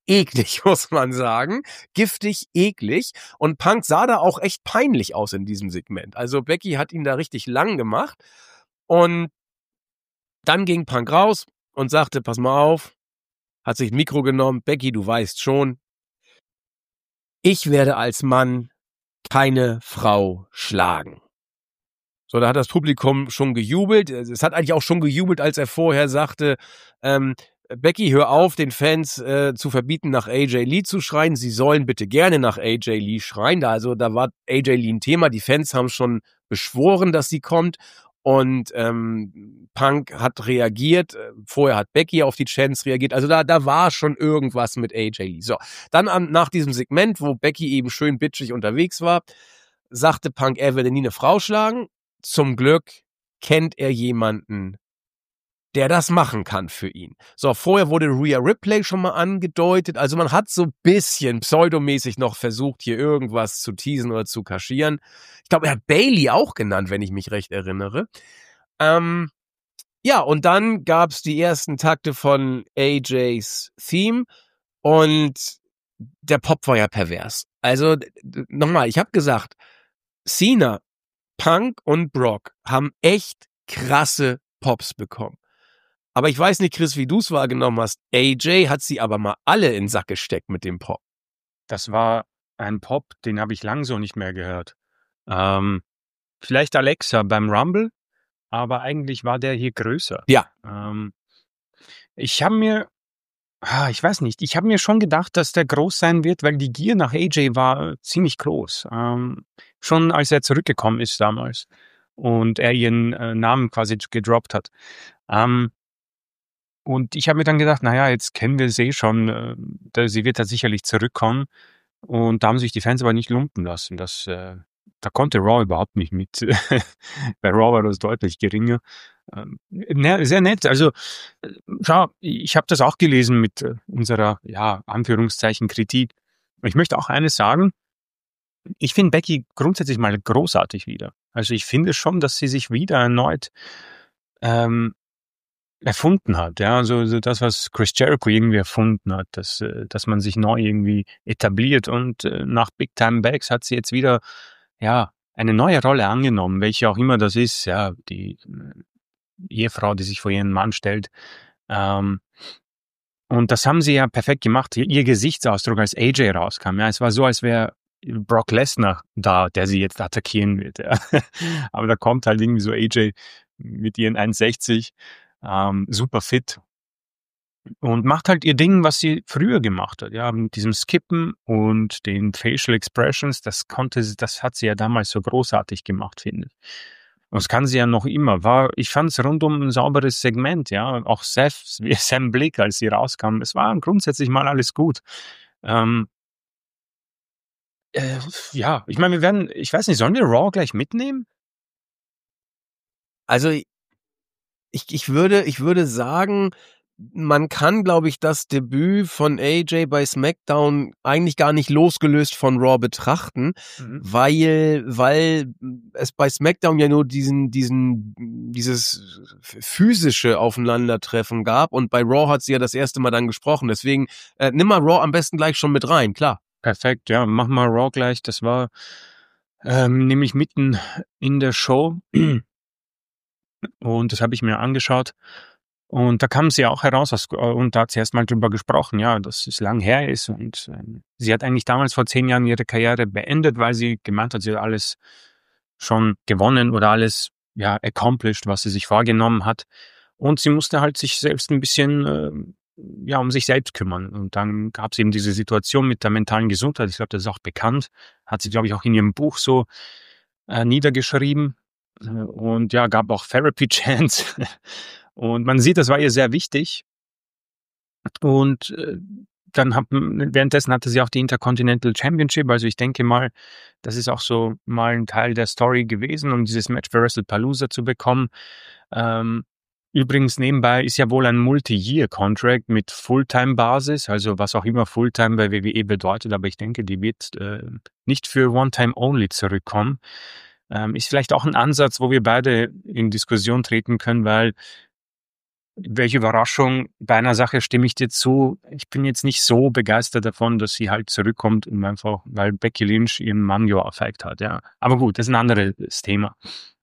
eklig, muss man sagen. Giftig, eklig. Und Punk sah da auch echt peinlich aus in diesem Segment. Also Becky hat ihn da richtig lang gemacht. Und dann ging Punk raus und sagte, pass mal auf, hat sich ein Mikro genommen. Becky, du weißt schon, ich werde als Mann keine Frau schlagen. So, da hat das Publikum schon gejubelt. Es hat eigentlich auch schon gejubelt, als er vorher sagte, Becky, hör auf, den Fans zu verbieten, nach AJ Lee zu schreien. Sie sollen bitte gerne nach AJ Lee schreien. Da war AJ Lee ein Thema. Die Fans haben schon beschworen, dass sie kommt. Und Punk hat reagiert. Vorher hat Becky auf die Chants reagiert. Also da war schon irgendwas mit AJ Lee. So, dann nach diesem Segment, wo Becky eben schön bitchig unterwegs war, sagte Punk, er werde nie eine Frau schlagen. Zum Glück kennt er jemanden, der das machen kann für ihn. So, vorher wurde Rhea Ripley schon mal angedeutet. Also man hat so ein bisschen pseudomäßig noch versucht, hier irgendwas zu teasen oder zu kaschieren. Ich glaube, er hat Bayley auch genannt, wenn ich mich recht erinnere. Ja, und dann gab's die ersten Takte von AJs Theme und der Pop war ja pervers. Also nochmal, ich habe gesagt, Cena, Punk und Brock haben echt krasse Pops bekommen. Aber ich weiß nicht, Chris, wie du es wahrgenommen hast. AJ hat sie aber mal alle in den Sack gesteckt mit dem Pop. Das war ein Pop, den habe ich lang so nicht mehr gehört. Vielleicht Alexa beim Rumble, aber eigentlich war der hier größer. Ja. Ich habe mir schon gedacht, dass der groß sein wird, weil die Gier nach AJ war ziemlich groß. Schon als er zurückgekommen ist damals und er ihren Namen quasi gedroppt hat. Und ich habe mir dann gedacht, naja, jetzt kennen wir sie schon, sie wird da sicherlich zurückkommen. Und da haben sich die Fans aber nicht lumpen lassen. Da konnte Raw überhaupt nicht mit. Bei Raw war das deutlich geringer. Sehr nett. Also, schau, ich habe das auch gelesen mit unserer, Anführungszeichen Kritik. Ich möchte auch eines sagen. Ich finde Becky grundsätzlich mal großartig wieder. Also ich finde schon, dass sie sich wieder erneut erfunden hat, ja, also das, was Chris Jericho irgendwie erfunden hat, dass man sich neu irgendwie etabliert und nach Big Time Bags hat sie jetzt wieder, eine neue Rolle angenommen, welche auch immer das ist, ja, die Ehefrau, die sich vor ihren Mann stellt, und das haben sie ja perfekt gemacht, ihr Gesichtsausdruck, als AJ rauskam, ja, es war so, als wäre Brock Lesnar da, der sie jetzt attackieren wird, ja. Aber da kommt halt irgendwie so AJ mit ihren 1,60, super fit und macht halt ihr Ding, was sie früher gemacht hat, ja, mit diesem Skippen und den Facial Expressions, das hat sie ja damals so großartig gemacht, finde ich. Und das kann sie ja noch immer. Ich fand es rundum ein sauberes Segment, ja, auch Sam Blick, als sie rauskam, es war grundsätzlich mal alles gut. Ich meine, ich weiß nicht, sollen wir Raw gleich mitnehmen? Also ich würde sagen, man kann, glaube ich, das Debüt von AJ bei SmackDown eigentlich gar nicht losgelöst von Raw betrachten, weil es bei SmackDown ja nur dieses physische Aufeinandertreffen gab und bei Raw hat sie ja das erste Mal dann gesprochen. Deswegen nimm mal Raw am besten gleich schon mit rein, klar. Perfekt, ja, mach mal Raw gleich. Das war nämlich mitten in der Show und das habe ich mir angeschaut. Und da kam sie auch heraus und da hat sie erst mal drüber gesprochen, ja, dass es lang her ist. Und sie hat eigentlich damals vor 10 Jahren ihre Karriere beendet, weil sie gemeint hat, sie hat alles schon gewonnen oder alles accomplished, was sie sich vorgenommen hat. Und sie musste halt sich selbst ein bisschen um sich selbst kümmern. Und dann gab es eben diese Situation mit der mentalen Gesundheit. Ich glaube, das ist auch bekannt. Hat sie, glaube ich, auch in ihrem Buch so niedergeschrieben. Und ja, gab auch Therapy-Chants. Und man sieht, das war ihr sehr wichtig. Und währenddessen hatte sie auch die Intercontinental Championship. Also ich denke mal, das ist auch so mal ein Teil der Story gewesen, um dieses Match für WrestlePalooza zu bekommen. Übrigens nebenbei ist ja wohl ein Multi-Year-Contract mit Fulltime-Basis, also was auch immer Fulltime bei WWE bedeutet, aber ich denke, die wird nicht für One-Time-Only zurückkommen. Ist vielleicht auch ein Ansatz, wo wir beide in Diskussion treten können, weil welche Überraschung, bei einer Sache stimme ich dir zu. Ich bin jetzt nicht so begeistert davon, dass sie halt zurückkommt, weil Becky Lynch ihren Mann ja affekt hat, ja. Aber gut, das ist ein anderes Thema.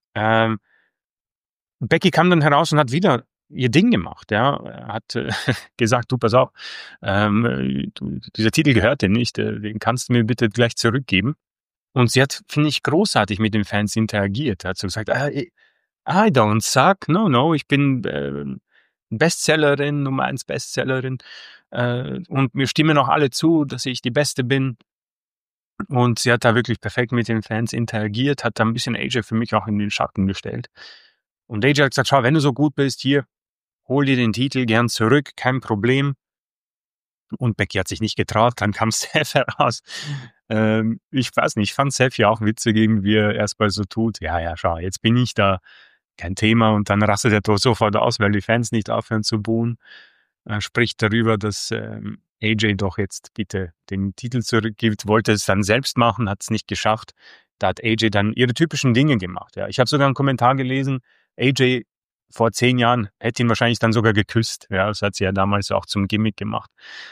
Becky kam dann heraus und hat wieder ihr Ding gemacht, ja. Er hat gesagt, du, pass auf, dieser Titel gehört dir nicht, den kannst du mir bitte gleich zurückgeben. Und sie hat, finde ich, großartig mit den Fans interagiert. Hat so gesagt, I don't suck, no, ich bin Bestsellerin, Nummer 1 Bestsellerin, und mir stimmen auch alle zu, dass ich die Beste bin. Und sie hat da wirklich perfekt mit den Fans interagiert, hat da ein bisschen AJ für mich auch in den Schatten gestellt. Und AJ hat gesagt, schau, wenn du so gut bist, hier, hol dir den Titel gern zurück, kein Problem. Und Becky hat sich nicht getraut, dann kam Seth heraus. Ich weiß nicht, ich fand Seth ja auch witzig, wie er erstmal so tut, ja, schau, jetzt bin ich da, kein Thema, und dann rastet er doch sofort aus, weil die Fans nicht aufhören zu buhen. Spricht darüber, dass AJ doch jetzt bitte den Titel zurückgibt, wollte es dann selbst machen, hat es nicht geschafft. Da hat AJ dann ihre typischen Dinge gemacht. Ja. Ich habe sogar einen Kommentar gelesen, AJ vor 10 Jahren hätte ihn wahrscheinlich dann sogar geküsst. Ja, das hat sie ja damals auch zum Gimmick gemacht.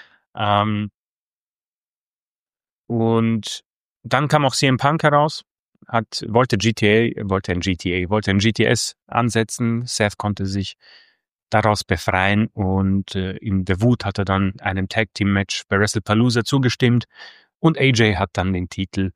Und dann kam auch CM Punk heraus, wollte ein GTS ansetzen. Seth konnte sich daraus befreien und in der Wut hat er dann einem Tag-Team-Match bei WrestlePalooza zugestimmt und AJ hat dann den Titel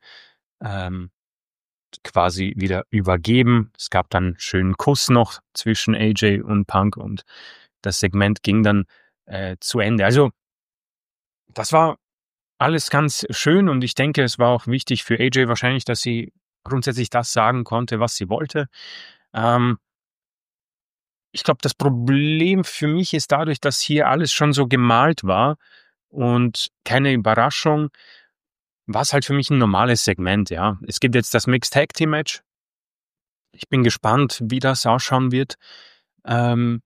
quasi wieder übergeben. Es gab dann einen schönen Kuss noch zwischen AJ und Punk und das Segment ging dann zu Ende. Also das war alles ganz schön und ich denke, es war auch wichtig für AJ wahrscheinlich, dass sie grundsätzlich das sagen konnte, was sie wollte. Ich glaube, das Problem für mich ist dadurch, dass hier alles schon so gemalt war und keine Überraschung, war es halt für mich ein normales Segment, ja. Es gibt jetzt das Mixed Tag Team Match. Ich bin gespannt, wie das ausschauen wird. Weil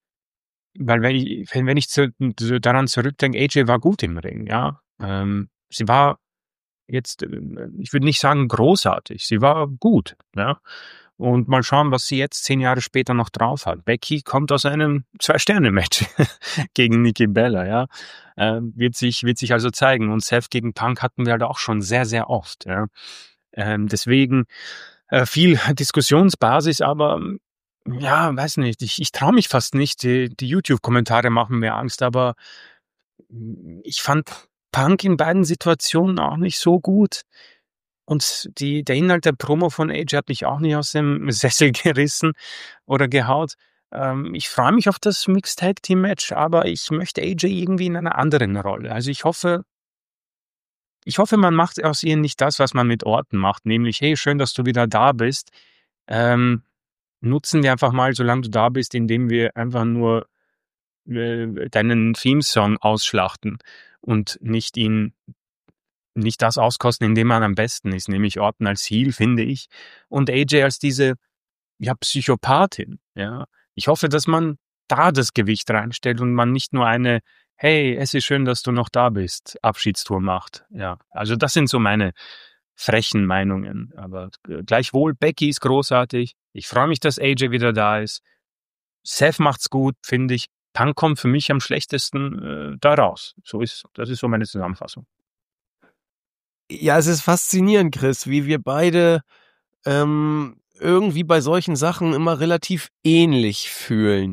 wenn ich daran zurückdenke, AJ war gut im Ring, ja. Sie war jetzt, ich würde nicht sagen großartig, sie war gut, ja. Und mal schauen, was sie jetzt 10 Jahre später noch drauf hat. Becky kommt aus einem 2-Sterne-Match gegen Nikki Bella, ja. Wird sich also zeigen. Und Seth gegen Punk hatten wir halt auch schon sehr, sehr oft, ja. Deswegen viel Diskussionsbasis, aber ja, weiß nicht, ich traue mich fast nicht. Die YouTube-Kommentare machen mir Angst, aber ich fand Punk in beiden Situationen auch nicht so gut. Und der Inhalt der Promo von AJ hat mich auch nicht aus dem Sessel gerissen oder gehaut. Ich freue mich auf das Mixed Tag Team Match, aber ich möchte AJ irgendwie in einer anderen Rolle. Also ich hoffe, man macht aus ihr nicht das, was man mit Orton macht, nämlich, hey, schön, dass du wieder da bist. Nutzen wir einfach mal, solange du da bist, indem wir einfach nur deinen Theme-Song ausschlachten und nicht das auskosten, indem man am besten ist, nämlich Orton als Heel, finde ich, und AJ als diese Psychopathin. Ja. Ich hoffe, dass man da das Gewicht reinstellt und man nicht nur eine hey, es ist schön, dass du noch da bist, Abschiedstour macht. Ja, also das sind so meine frechen Meinungen. Aber gleichwohl, Becky ist großartig. Ich freue mich, dass AJ wieder da ist. Seth macht's gut, finde ich. Punk kommt für mich am schlechtesten da raus. Das ist so meine Zusammenfassung. Ja, es ist faszinierend, Chris, wie wir beide irgendwie bei solchen Sachen immer relativ ähnlich fühlen.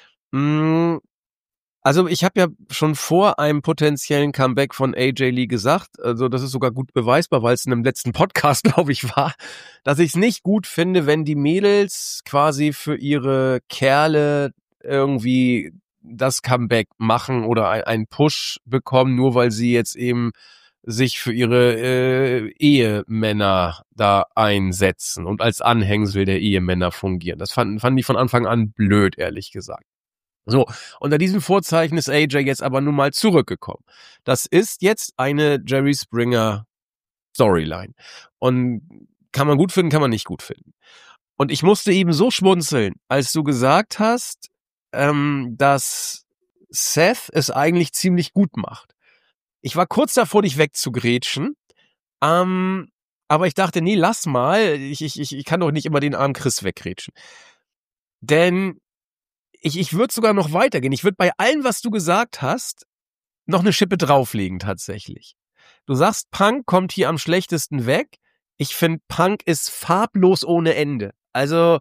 Also ich habe ja schon vor einem potenziellen Comeback von AJ Lee gesagt, also das ist sogar gut beweisbar, weil es in einem letzten Podcast, glaube ich, war, dass ich es nicht gut finde, wenn die Mädels quasi für ihre Kerle irgendwie das Comeback machen oder einen Push bekommen, nur weil sie jetzt eben sich für ihre Ehemänner da einsetzen und als Anhängsel der Ehemänner fungieren. Das fanden die von Anfang an blöd, ehrlich gesagt. So, unter diesem Vorzeichen ist AJ jetzt aber nun mal zurückgekommen. Das ist jetzt eine Jerry Springer Storyline. Und kann man gut finden, kann man nicht gut finden. Und ich musste eben so schmunzeln, als du gesagt hast, dass Seth es eigentlich ziemlich gut macht. Ich war kurz davor, dich wegzugrätschen, aber ich dachte, nee, lass mal, ich kann doch nicht immer den armen Chris weggrätschen. Denn ich würde sogar noch weitergehen. Ich würde bei allem, was du gesagt hast, noch eine Schippe drauflegen tatsächlich. Du sagst, Punk kommt hier am schlechtesten weg. Ich finde, Punk ist farblos ohne Ende. Also,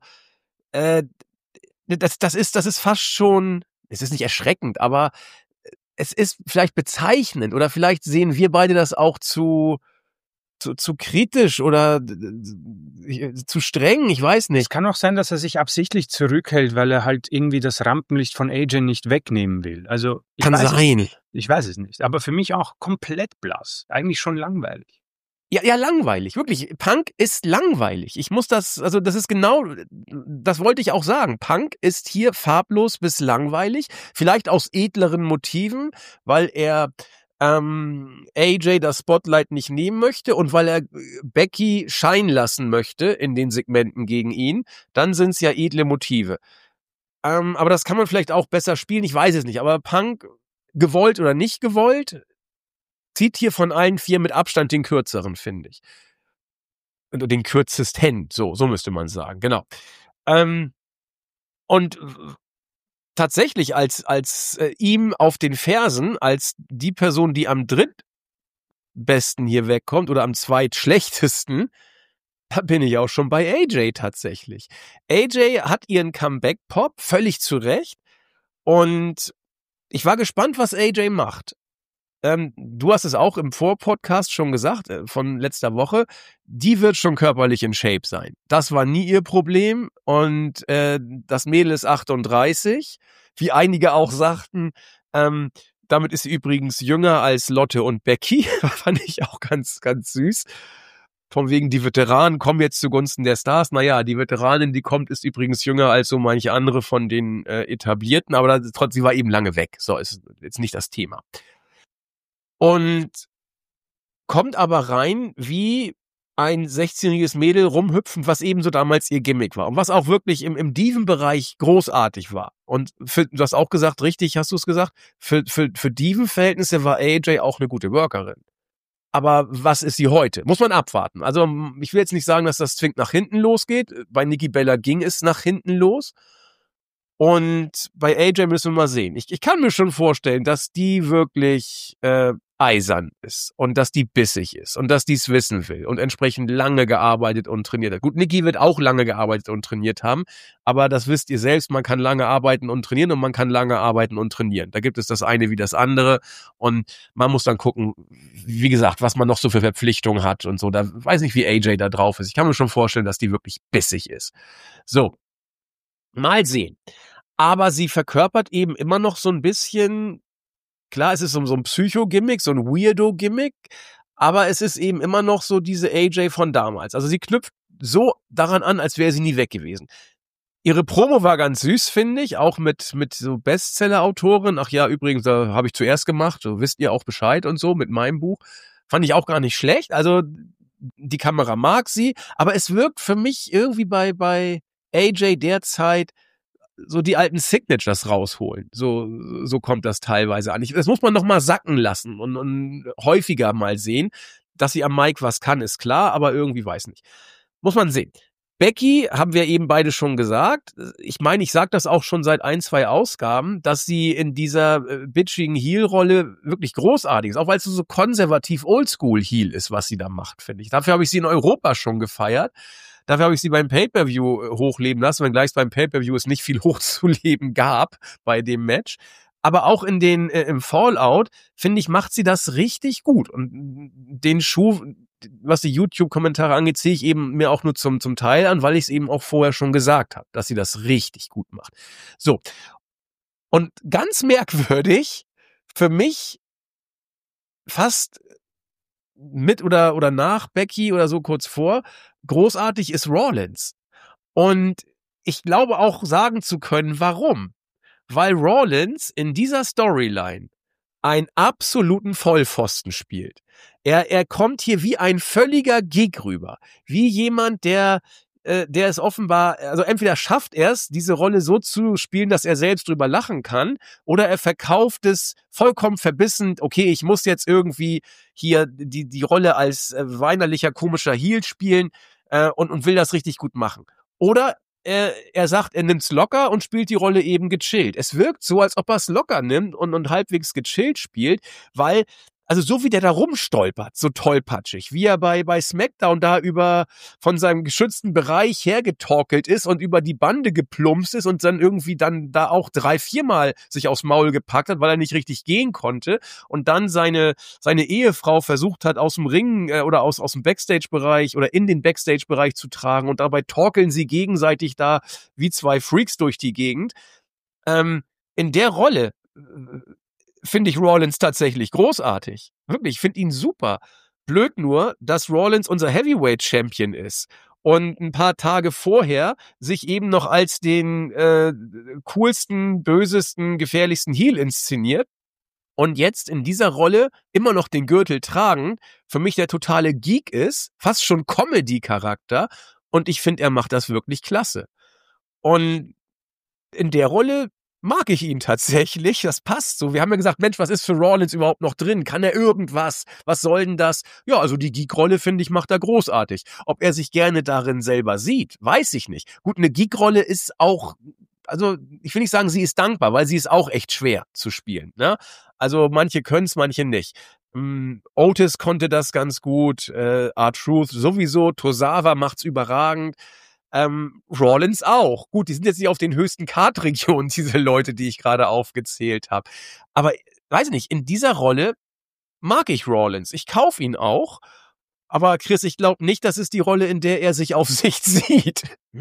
das ist fast schon, es ist nicht erschreckend, aber es ist vielleicht bezeichnend oder vielleicht sehen wir beide das auch zu kritisch oder zu streng, ich weiß Es nicht. kann auch sein, dass er sich absichtlich zurückhält, weil er halt irgendwie das Rampenlicht von AJ nicht wegnehmen will. Also Kann sein. Ich weiß es nicht. Aber für mich auch komplett blass. Eigentlich schon langweilig. Ja, langweilig, wirklich. Punk ist langweilig. das ist genau, das wollte ich auch sagen. Punk ist hier farblos bis langweilig, vielleicht aus edleren Motiven, weil er AJ das Spotlight nicht nehmen möchte und weil er Becky scheinen lassen möchte in den Segmenten gegen ihn, dann sind es ja edle Motive. Aber das kann man vielleicht auch besser spielen, ich weiß es nicht. Aber Punk, gewollt oder nicht gewollt, zieht hier von allen 4 mit Abstand den kürzeren, finde ich. Und den kürzesten, so müsste man sagen, genau. Und tatsächlich als ihm auf den Fersen, als die Person, die am drittbesten hier wegkommt oder am zweitschlechtesten, da bin ich auch schon bei AJ tatsächlich. AJ hat ihren Comeback-Pop, völlig zu Recht. Und ich war gespannt, was AJ macht. Du hast es auch im Vorpodcast schon gesagt, von letzter Woche, die wird schon körperlich in Shape sein. Das war nie ihr Problem und das Mädel ist 38, wie einige auch sagten. Damit ist sie übrigens jünger als Lotte und Becky, fand ich auch ganz, ganz süß. Von wegen, die Veteranen kommen jetzt zugunsten der Stars. Naja, die Veteranin, die kommt, ist übrigens jünger als so manche andere von den Etablierten, aber trotzdem, sie war eben lange weg. So, ist jetzt nicht das Thema. Und kommt aber rein wie ein 16-jähriges Mädel rumhüpfen, was eben so damals ihr Gimmick war. Und was auch wirklich im Diven-Bereich großartig war. Und du hast auch gesagt, richtig hast du es gesagt, für Diven-Verhältnisse war AJ auch eine gute Workerin. Aber was ist sie heute? Muss man abwarten. Also ich will jetzt nicht sagen, dass das zwingend nach hinten losgeht. Bei Nikki Bella ging es nach hinten los. Und bei AJ müssen wir mal sehen. Ich kann mir schon vorstellen, dass die wirklich eisern ist und dass die bissig ist und dass die es wissen will und entsprechend lange gearbeitet und trainiert hat. Gut, Nikki wird auch lange gearbeitet und trainiert haben, aber das wisst ihr selbst, man kann lange arbeiten und trainieren und man kann lange arbeiten und trainieren. Da gibt es das eine wie das andere und man muss dann gucken, wie gesagt, was man noch so für Verpflichtungen hat und so. Da weiß nicht, wie AJ da drauf ist. Ich kann mir schon vorstellen, dass die wirklich bissig ist. So, mal sehen. Aber sie verkörpert eben immer noch so ein bisschen, klar, es ist so ein Psycho-Gimmick, so ein Weirdo-Gimmick, aber es ist eben immer noch so diese AJ von damals. Also sie knüpft so daran an, als wäre sie nie weg gewesen. Ihre Promo war ganz süß, finde ich, auch mit so Bestseller-Autoren. Ach ja, übrigens, da habe ich zuerst gemacht, so wisst ihr auch Bescheid und so, mit meinem Buch. Fand ich auch gar nicht schlecht. Also die Kamera mag sie, aber es wirkt für mich irgendwie bei AJ derzeit so die alten Signatures rausholen. So kommt das teilweise an. Das muss man noch mal sacken lassen und häufiger mal sehen. Dass sie am Mic was kann, ist klar, aber irgendwie weiß nicht. Muss man sehen. Becky, haben wir eben beide schon gesagt. Ich meine, ich sage das auch schon seit 1, 2 Ausgaben, dass sie in dieser bitchigen Heel-Rolle wirklich großartig ist. Auch weil es so konservativ Oldschool-Heel ist, was sie da macht, finde ich. Dafür habe ich sie in Europa schon gefeiert. Dafür habe ich sie beim Pay-Per-View hochleben lassen, wenngleich es beim Pay-Per-View es nicht viel hochzuleben gab bei dem Match. Aber auch im Fallout, finde ich, macht sie das richtig gut. Und den Schuh, was die YouTube-Kommentare angeht, ziehe ich eben mir auch nur zum Teil an, weil ich es eben auch vorher schon gesagt habe, dass sie das richtig gut macht. So. Und ganz merkwürdig, für mich fast mit oder nach Becky oder so kurz vor, großartig ist Rollins. Und ich glaube auch sagen zu können, warum. Weil Rollins in dieser Storyline einen absoluten Vollpfosten spielt. Er kommt hier wie ein völliger Geek rüber. Wie jemand, der es offenbar, also entweder schafft er es, diese Rolle so zu spielen, dass er selbst drüber lachen kann, oder er verkauft es vollkommen verbissen, okay, ich muss jetzt irgendwie hier die Rolle als weinerlicher, komischer Heel spielen und will das richtig gut machen. Oder er sagt, er nimmt's locker und spielt die Rolle eben gechillt. Es wirkt so, als ob er es locker nimmt und halbwegs gechillt spielt, weil, also so wie der da rumstolpert, so tollpatschig, wie er bei SmackDown da von seinem geschützten Bereich hergetorkelt ist und über die Bande geplumpst ist und dann irgendwie dann da auch 3-4 Mal sich aufs Maul gepackt hat, weil er nicht richtig gehen konnte und dann seine Ehefrau versucht hat, aus dem Ring oder aus dem Backstage-Bereich oder in den Backstage-Bereich zu tragen und dabei torkeln sie gegenseitig da wie zwei Freaks durch die Gegend. In der Rolle finde ich Rollins tatsächlich großartig. Wirklich, ich finde ihn super. Blöd nur, dass Rollins unser Heavyweight-Champion ist und ein paar Tage vorher sich eben noch als den coolsten, bösesten, gefährlichsten Heel inszeniert und jetzt in dieser Rolle immer noch den Gürtel tragen, für mich der totale Geek ist, fast schon Comedy-Charakter und ich finde, er macht das wirklich klasse. Und in der Rolle mag ich ihn tatsächlich, das passt so. Wir haben ja gesagt, Mensch, was ist für Rollins überhaupt noch drin? Kann er irgendwas? Was soll denn das? Ja, also die Geek-Rolle, finde ich, macht er großartig. Ob er sich gerne darin selber sieht, weiß ich nicht. Gut, eine Geek-Rolle ist auch, also ich will nicht sagen, sie ist dankbar, weil sie ist auch echt schwer zu spielen, ne? Also manche können's, manche nicht. Otis konnte das ganz gut, R-Truth sowieso, Tozawa macht's überragend. Rollins auch. Gut, die sind jetzt nicht auf den höchsten Kartregionen, diese Leute, die ich gerade aufgezählt habe. Aber, weiß ich nicht, in dieser Rolle mag ich Rollins. Ich kaufe ihn auch. Aber Chris, ich glaube nicht, das ist die Rolle, in der er sich auf sich sieht.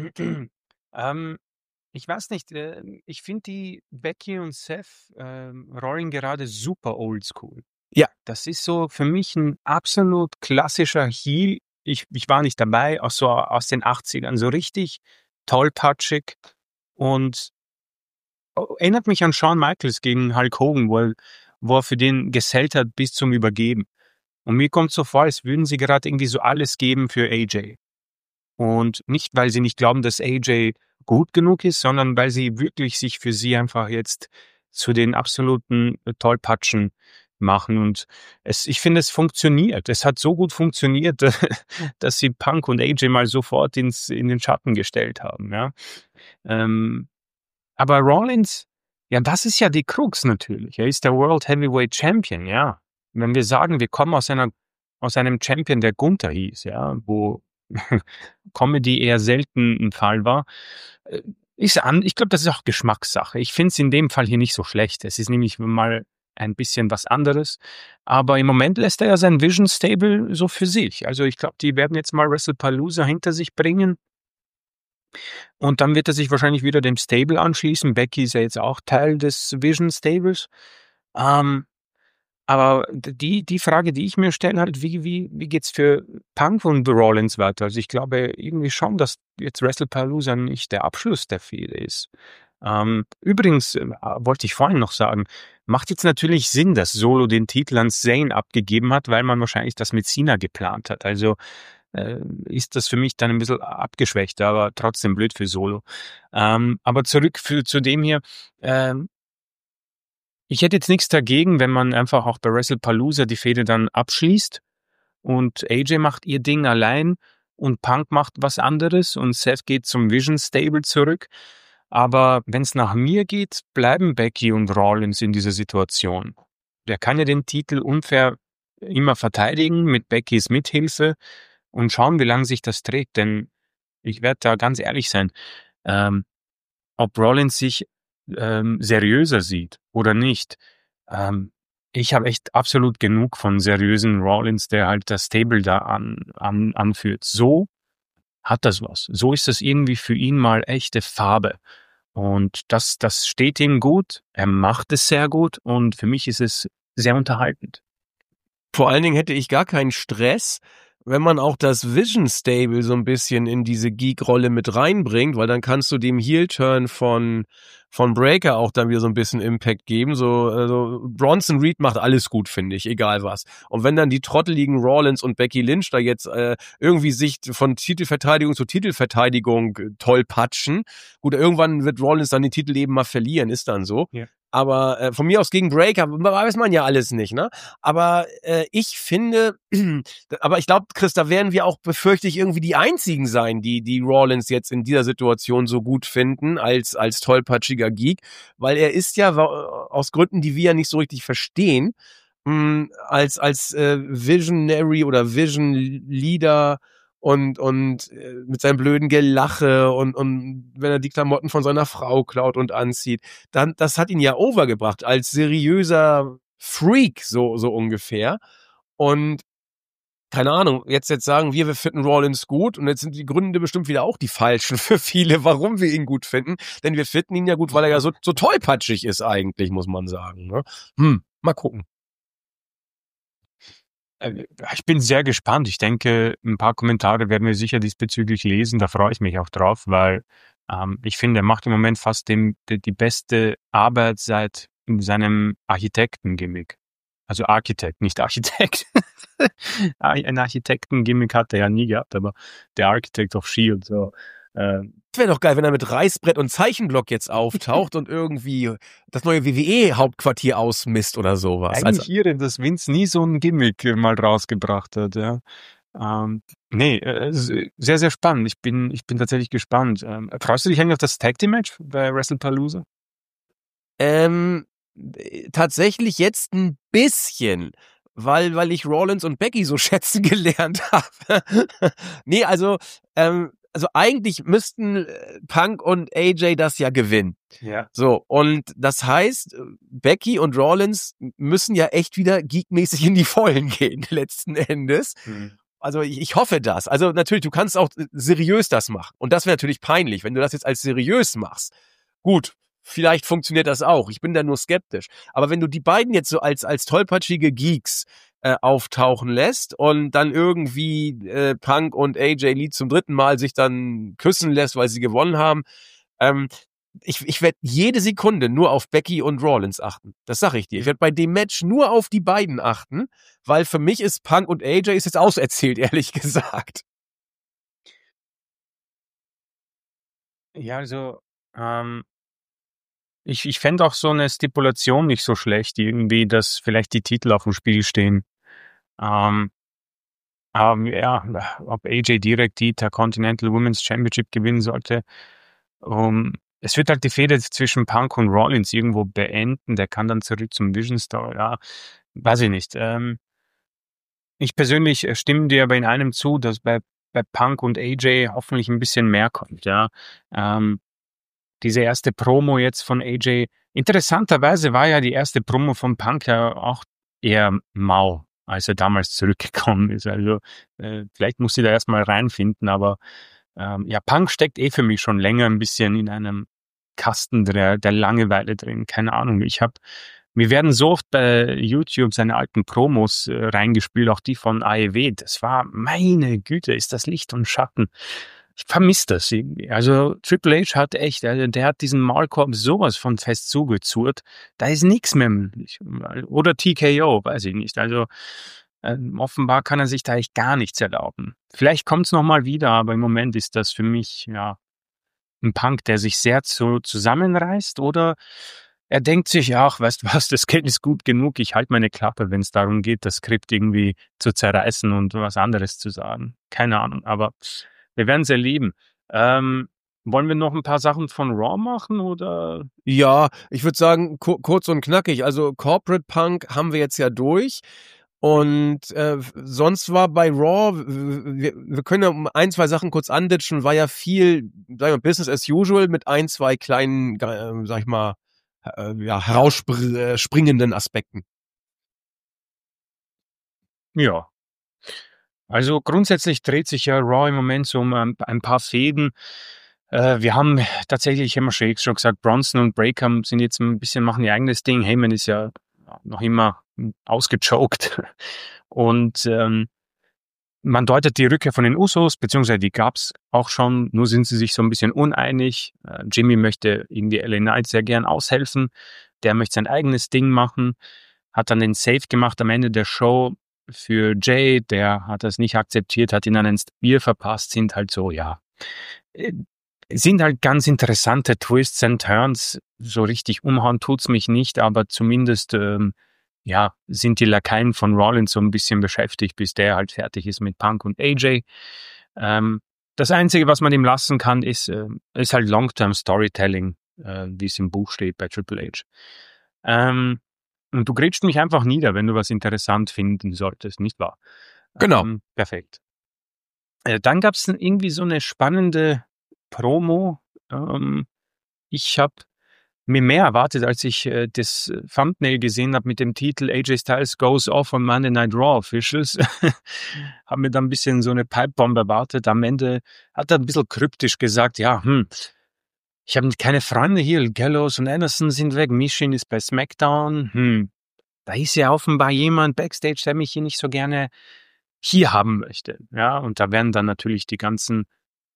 Ich weiß nicht, ich finde die Becky und Seth Rollen gerade super oldschool. Ja. Das ist so für mich ein absolut klassischer Heel. Ich war nicht dabei, auch so aus den 80ern, so richtig tollpatschig und erinnert mich an Shawn Michaels gegen Hulk Hogan, wo er für den gesellt hat bis zum Übergeben. Und mir kommt so vor, als würden sie gerade irgendwie so alles geben für AJ. Und nicht, weil sie nicht glauben, dass AJ gut genug ist, sondern weil sie wirklich sich für sie einfach jetzt zu den absoluten Tollpatschen machen. Und ich finde, es funktioniert. Es hat so gut funktioniert, dass sie Punk und AJ mal sofort in den Schatten gestellt haben. Ja. Aber Rollins, ja, das ist ja die Krux natürlich. Er ist der World Heavyweight Champion, ja. Wenn wir sagen, wir kommen aus einem Champion, der Gunther hieß, ja, wo Comedy eher selten ein Fall war, ich glaube, das ist auch Geschmackssache. Ich finde es in dem Fall hier nicht so schlecht. Es ist nämlich mal ein bisschen was anderes. Aber im Moment lässt er ja sein Vision Stable so für sich. Also ich glaube, die werden jetzt mal WrestlePalooza hinter sich bringen. Und dann wird er sich wahrscheinlich wieder dem Stable anschließen. Becky ist ja jetzt auch Teil des Vision Stables. Aber die Frage, die ich mir stelle, halt, wie geht's für Punk und Rollins weiter? Also ich glaube irgendwie schon, dass jetzt WrestlePalooza nicht der Abschluss der Fehde ist. Übrigens, wollte ich vorhin noch sagen, macht jetzt natürlich Sinn, dass Solo den Titel an Zayn abgegeben hat, weil man wahrscheinlich das mit Cena geplant hat. Also ist das für mich dann ein bisschen abgeschwächt, aber trotzdem blöd für Solo. Aber zurück zu dem hier. Ich hätte jetzt nichts dagegen, wenn man einfach auch bei WrestlePalooza die Fehde dann abschließt und AJ macht ihr Ding allein und Punk macht was anderes und Seth geht zum Vision Stable zurück. Aber wenn es nach mir geht, bleiben Becky und Rollins in dieser Situation. Der kann ja den Titel unfair immer verteidigen mit Beckys Mithilfe und schauen, wie lange sich das trägt. Denn ich werde da ganz ehrlich sein, ob Rollins sich seriöser sieht oder nicht. Ich habe echt absolut genug von seriösen Rollins, der halt das Stable da anführt. So hat das was. So ist das irgendwie für ihn mal echte Farbe. Und das steht ihm gut. Er macht es sehr gut und für mich ist es sehr unterhaltend. Vor allen Dingen hätte ich gar keinen Stress, wenn man auch das Vision Stable so ein bisschen in diese Geek-Rolle mit reinbringt, weil dann kannst du dem Heel-Turn von Breaker auch dann wieder so ein bisschen Impact geben. So Bronson Reed macht alles gut, finde ich, egal was. Und wenn dann die trotteligen Rollins und Becky Lynch da jetzt irgendwie sich von Titelverteidigung zu Titelverteidigung toll patschen, gut, irgendwann wird Rollins dann den Titel eben mal verlieren, ist dann so. Ja. Aber von mir aus gegen Breaker weiß man ja alles nicht, ne? Aber ich finde, aber ich glaube, Chris, da werden wir auch, befürchte ich, irgendwie die Einzigen sein, die Rollins jetzt in dieser Situation so gut finden als tollpatschiger Geek, weil er ist ja aus Gründen, die wir ja nicht so richtig verstehen, als Visionary oder Vision Leader und mit seinem blöden Gelache und wenn er die Klamotten von seiner Frau klaut und anzieht, dann das hat ihn ja overgebracht als seriöser Freak so ungefähr. Und keine Ahnung, jetzt sagen wir finden Rollins gut und jetzt sind die Gründe bestimmt wieder auch die falschen für viele, warum wir ihn gut finden, denn wir finden ihn ja gut, weil er ja so tollpatschig ist eigentlich, muss man sagen, ne? Mal gucken. Ich bin sehr gespannt. Ich denke, ein paar Kommentare werden wir sicher diesbezüglich lesen. Da freue ich mich auch drauf, weil ich finde, er macht im Moment fast die beste Arbeit seit seinem Architekten-Gimmick. Also Architekt, nicht Architekt. Ein Architekten-Gimmick hat er ja nie gehabt, aber der Architect of S.H.I.E.L.D. So, wäre doch geil, wenn er mit Reißbrett und Zeichenblock jetzt auftaucht und irgendwie das neue WWE-Hauptquartier ausmisst oder sowas. Eigentlich irre, dass Vince nie so ein Gimmick mal rausgebracht hat, ja. Sehr, sehr spannend. Ich bin tatsächlich gespannt. Freust du dich eigentlich auf das Tag Team Match bei WrestlePalooza? Tatsächlich jetzt ein bisschen, weil ich Rollins und Becky so schätzen gelernt habe. Nee, also eigentlich müssten Punk und AJ das ja gewinnen. Ja. So, und das heißt, Becky und Rollins müssen ja echt wieder geekmäßig in die Vollen gehen, letzten Endes. Also ich hoffe das. Also natürlich, du kannst auch seriös das machen. Und das wäre natürlich peinlich, wenn du das jetzt als seriös machst. Gut, vielleicht funktioniert das auch. Ich bin da nur skeptisch. Aber wenn du die beiden jetzt so als tollpatschige Geeks auftauchen lässt und dann irgendwie Punk und AJ Lee zum 3. Mal sich dann küssen lässt, weil sie gewonnen haben, ich werde jede Sekunde nur auf Becky und Rollins achten. Das sage ich dir. Ich werde bei dem Match nur auf die beiden achten, weil für mich ist Punk und AJ ist jetzt auserzählt, ehrlich gesagt. Ja, also ich fände auch so eine Stipulation nicht so schlecht, irgendwie, dass vielleicht die Titel auf dem Spiel stehen. Ja, ob AJ direkt die Intercontinental Women's Championship gewinnen sollte. Es wird halt die Fehde zwischen Punk und Rollins irgendwo beenden. Der kann dann zurück zum Vision Star. Ja, weiß ich nicht. Ich persönlich stimme dir aber in einem zu, dass bei Punk und AJ hoffentlich ein bisschen mehr kommt. Ja, diese erste Promo jetzt von AJ. Interessanterweise war ja die erste Promo von Punk ja auch eher mau, als er damals zurückgekommen ist. Also vielleicht muss sie da erstmal reinfinden, aber ja, Punk steckt für mich schon länger ein bisschen in einem Kasten der Langeweile drin. Keine Ahnung. Mir werden so oft bei YouTube seine alten Promos reingespielt, auch die von AEW. Das war, meine Güte, ist das Licht und Schatten. Ich vermisse das irgendwie. Also Triple H hat echt, also der hat diesen Maulkorb sowas von fest zugezurrt. Da ist nichts mehr möglich. Oder TKO, weiß ich nicht. Also offenbar kann er sich da echt gar nichts erlauben. Vielleicht kommt es nochmal wieder, aber im Moment ist das für mich ja ein Punk, der sich sehr zusammenreißt, oder er denkt sich, ach, weißt du was, das Geld ist gut genug, ich halte meine Klappe, wenn es darum geht, das Skript irgendwie zu zerreißen und was anderes zu sagen. Keine Ahnung, aber wir werden es erleben. Wollen wir noch ein paar Sachen von Raw machen, oder? Ja, ich würde sagen, kurz und knackig. Also Corporate Punk haben wir jetzt ja durch. Und sonst war bei Raw, wir können ja um 1, 2 Sachen kurz anditschen, war ja viel, sagen wir, Business as usual mit 1, 2 kleinen, sag ich mal, herausspringenden Aspekten. Ja. Also grundsätzlich dreht sich ja Raw im Moment so um ein paar Fäden. Wir haben tatsächlich, ich habe schon gesagt, Bronson und Breaker sind jetzt ein bisschen, machen ihr eigenes Ding. Heyman ist ja noch immer ausgechoked. Und man deutet die Rückkehr von den Usos, beziehungsweise die gab's auch schon, nur sind sie sich so ein bisschen uneinig. Jimmy möchte irgendwie LA Knight sehr gern aushelfen. Der möchte sein eigenes Ding machen. Hat dann den Save gemacht am Ende der Show für Jay, der hat das nicht akzeptiert, hat ihn dann ins Bier verpasst, sind halt so, ja. sind halt ganz interessante Twists and Turns. So richtig umhauen tut's mich nicht, aber zumindest sind die Lakaien von Rollins so ein bisschen beschäftigt, bis der halt fertig ist mit Punk und AJ. Das Einzige, was man ihm lassen kann, ist halt Long-Term Storytelling, wie es im Buch steht bei Triple H. Und du grätschst mich einfach nieder, wenn du was interessant finden solltest, nicht wahr? Genau. Perfekt. Dann gab es irgendwie so eine spannende Promo. Ich habe mir mehr erwartet, als ich das Thumbnail gesehen habe mit dem Titel AJ Styles goes off on Monday Night Raw Officials. Habe mir dann ein bisschen so eine Pipebomb erwartet. Am Ende hat er ein bisschen kryptisch gesagt, ich habe keine Freunde hier, Gallows und Anderson sind weg, Michin ist bei SmackDown. Da ist ja offenbar jemand Backstage, der mich hier nicht so gerne hier haben möchte. Ja, und da werden dann natürlich die ganzen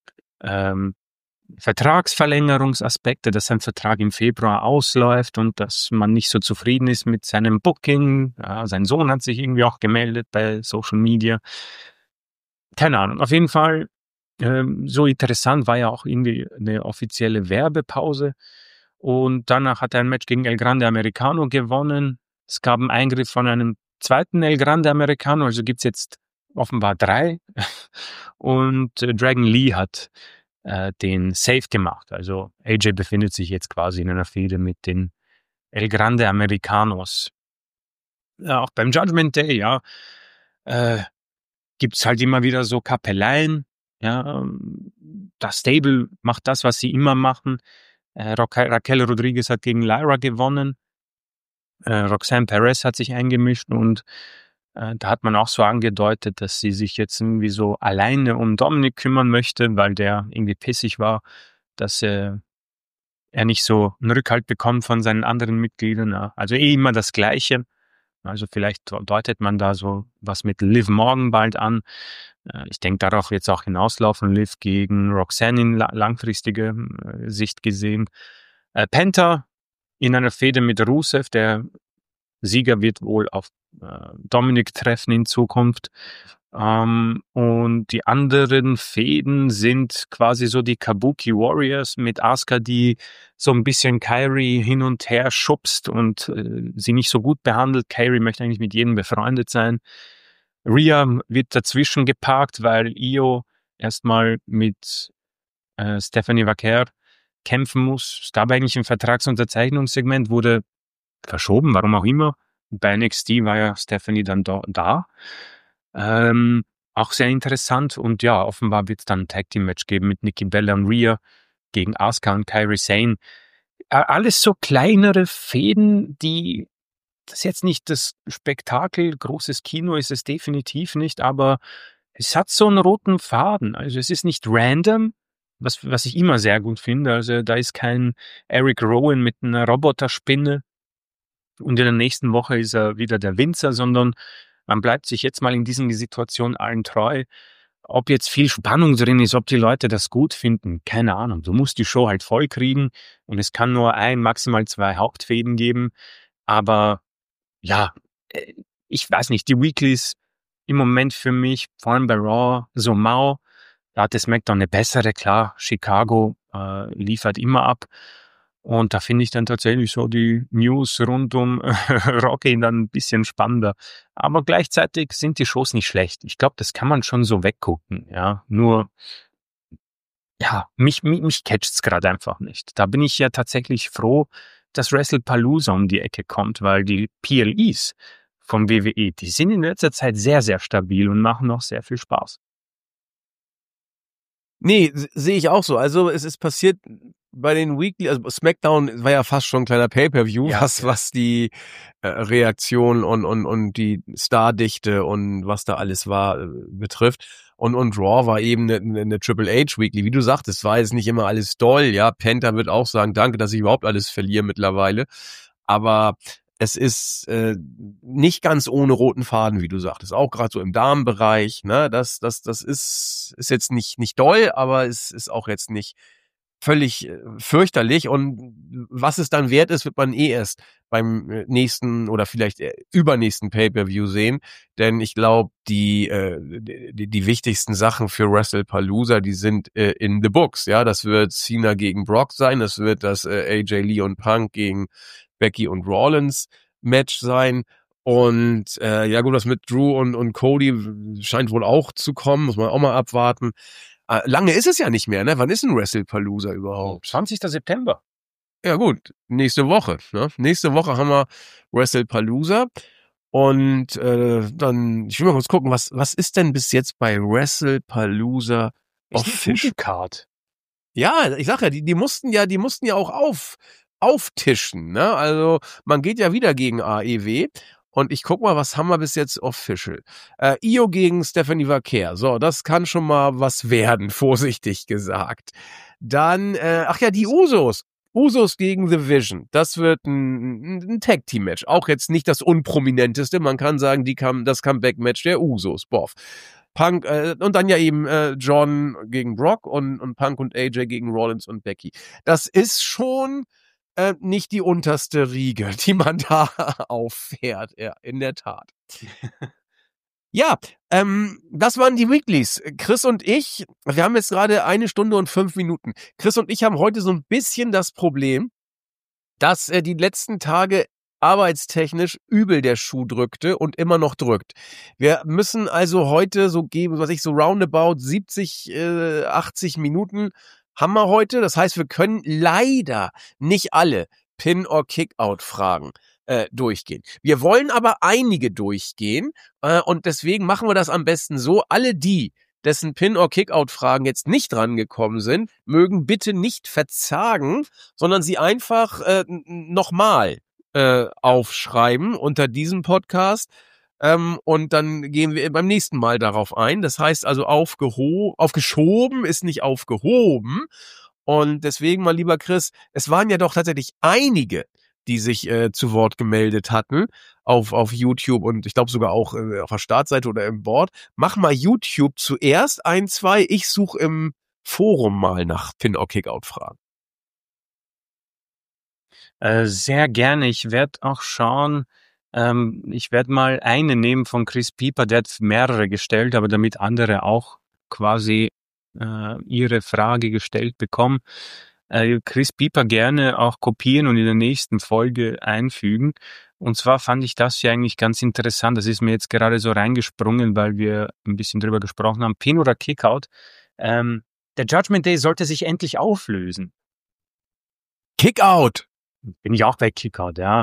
Vertragsverlängerungsaspekte, dass sein Vertrag im Februar ausläuft und dass man nicht so zufrieden ist mit seinem Booking. Ja, sein Sohn hat sich irgendwie auch gemeldet bei Social Media. Keine Ahnung. Auf jeden Fall, so interessant war ja auch irgendwie eine offizielle Werbepause. Und danach hat er ein Match gegen El Grande Americano gewonnen. Es gab einen Eingriff von einem zweiten El Grande Americano, also gibt's jetzt offenbar 3. Und Dragon Lee hat den Save gemacht. Also AJ befindet sich jetzt quasi in einer Fehde mit den El Grande Americanos. Ja, auch beim Judgment Day, gibt's halt immer wieder so Kappeleien. Ja, das Stable macht das, was sie immer machen. Raquel Rodriguez hat gegen Lyra gewonnen. Roxanne Perez hat sich eingemischt und da hat man auch so angedeutet, dass sie sich jetzt irgendwie so alleine um Dominik kümmern möchte, weil der irgendwie pissig war, dass er nicht so einen Rückhalt bekommt von seinen anderen Mitgliedern. Ja. Also immer das Gleiche. Also vielleicht deutet man da so was mit Liv Morgan bald an. Ich denke, darauf wird es auch hinauslaufen. Liv gegen Roxanne in langfristige Sicht gesehen. Penta in einer Fehde mit Rusev, der Sieger wird wohl auf Dominik treffen in Zukunft. Und die anderen Fäden sind quasi so die Kabuki Warriors mit Asuka, die so ein bisschen Kairi hin und her schubst und sie nicht so gut behandelt. Kairi möchte eigentlich mit jedem befreundet sein. Rhea wird dazwischen geparkt, weil Io erstmal mit Stephanie Vaquer kämpfen muss. Es gab eigentlich ein Vertragsunterzeichnungssegment, wurde verschoben, warum auch immer. Bei NXT war ja Stephanie dann da. Auch sehr interessant. Und ja, offenbar wird es dann ein Tag-Team-Match geben mit Nikki Bella und Rhea gegen Asuka und Kairi Sane. Alles so kleinere Fäden, das ist jetzt nicht das Spektakel, großes Kino ist es definitiv nicht, aber es hat so einen roten Faden. Also es ist nicht random, was ich immer sehr gut finde. Also da ist kein Eric Rowan mit einer Roboterspinne und in der nächsten Woche ist er wieder der Winzer, sondern man bleibt sich jetzt mal in diesen Situationen allen treu. Ob jetzt viel Spannung drin ist, ob die Leute das gut finden, keine Ahnung. Du musst die Show halt voll kriegen und es kann nur maximal 2 Hauptfäden geben. Aber ja, ich weiß nicht, die Weeklies im Moment für mich, vor allem bei Raw, so mau. Da hat SmackDown eine bessere, klar. Chicago liefert immer ab. Und da finde ich dann tatsächlich so die News rund um Rocky dann ein bisschen spannender. Aber gleichzeitig sind die Shows nicht schlecht. Ich glaube, das kann man schon so weggucken. Ja, nur, ja, mich catcht's gerade einfach nicht. Da bin ich ja tatsächlich froh, dass WrestlePalooza um die Ecke kommt, weil die PLEs vom WWE, die sind in letzter Zeit sehr, sehr stabil und machen noch sehr viel Spaß. Nee, sehe ich auch so. Also es ist passiert bei den Weekly, also SmackDown war ja fast schon ein kleiner Pay-Per-View, was die Reaktion und die Stardichte und was da alles war betrifft. Und Raw war eben eine Triple H Weekly. Wie du sagtest, war jetzt nicht immer alles doll. Ja, Penta wird auch sagen, danke, dass ich überhaupt alles verliere mittlerweile. Aber es ist nicht ganz ohne roten Faden, wie du sagtest. Auch gerade so im Damenbereich. Ne, das ist jetzt nicht doll, aber es ist auch jetzt nicht völlig fürchterlich, und was es dann wert ist, wird man erst beim nächsten oder vielleicht übernächsten Pay-Per-View sehen, denn ich glaube, die wichtigsten Sachen für WrestlePalooza, die sind in the books, ja, das wird Cena gegen Brock sein, das wird das AJ Lee und Punk gegen Becky und Rollins Match sein. Und ja gut, das mit Drew und Cody scheint wohl auch zu kommen, muss man auch mal abwarten. Lange ist es ja nicht mehr, ne? Wann ist ein WrestlePalooza überhaupt? 20. September. Ja gut, nächste Woche. Ne? Nächste Woche haben wir WrestlePalooza. Und dann, ich will mal kurz gucken, was ist denn bis jetzt bei WrestlePalooza official Card? Ja, ich sag ja, die mussten ja auch auftischen, ne? Also man geht ja wieder gegen AEW. Und ich guck mal, was haben wir bis jetzt official? Io gegen Stephanie Vaquer. So, das kann schon mal was werden, vorsichtig gesagt. Dann, die Usos. Usos gegen The Vision. Das wird ein Tag-Team-Match. Auch jetzt nicht das unprominenteste. Man kann sagen, das Comeback-Match der Usos. Boff. Punk, und dann ja eben John gegen Brock und Punk und AJ gegen Rollins und Becky. Das ist schon nicht die unterste Riege, die man da auffährt. Ja, in der Tat. Ja, das waren die Weeklies. Chris und ich, wir haben jetzt gerade 1 Stunde und 5 Minuten. Chris und ich haben heute so ein bisschen das Problem, dass die letzten Tage arbeitstechnisch übel der Schuh drückte und immer noch drückt. Wir müssen also heute so so roundabout 70, 80 Minuten haben wir heute. Das heißt, wir können leider nicht alle Pin- or Kick-Out-Fragen durchgehen. Wir wollen aber einige durchgehen und deswegen machen wir das am besten so. Alle die, dessen Pin- or Kick-Out-Fragen jetzt nicht rangekommen sind, mögen bitte nicht verzagen, sondern sie einfach nochmal aufschreiben unter diesem Podcast. Und dann gehen wir beim nächsten Mal darauf ein. Das heißt also aufgeschoben ist nicht aufgehoben. Und deswegen, mein lieber Chris, es waren ja doch tatsächlich einige, die sich zu Wort gemeldet hatten auf YouTube und ich glaube sogar auch auf der Startseite oder im Board. Mach mal YouTube zuerst 1, 2. Ich suche im Forum mal nach Pin-or-Kick-Out-Fragen. Sehr gerne. Ich werde auch schauen, ich werde mal eine nehmen von Chris Pieper, der hat mehrere gestellt, aber damit andere auch quasi ihre Frage gestellt bekommen. Chris Pieper gerne auch kopieren und in der nächsten Folge einfügen. Und zwar fand ich das ja eigentlich ganz interessant. Das ist mir jetzt gerade so reingesprungen, weil wir ein bisschen drüber gesprochen haben. Pin oder Kickout. Der Judgment Day sollte sich endlich auflösen. Kickout! Bin ich auch bei Kickout, ja.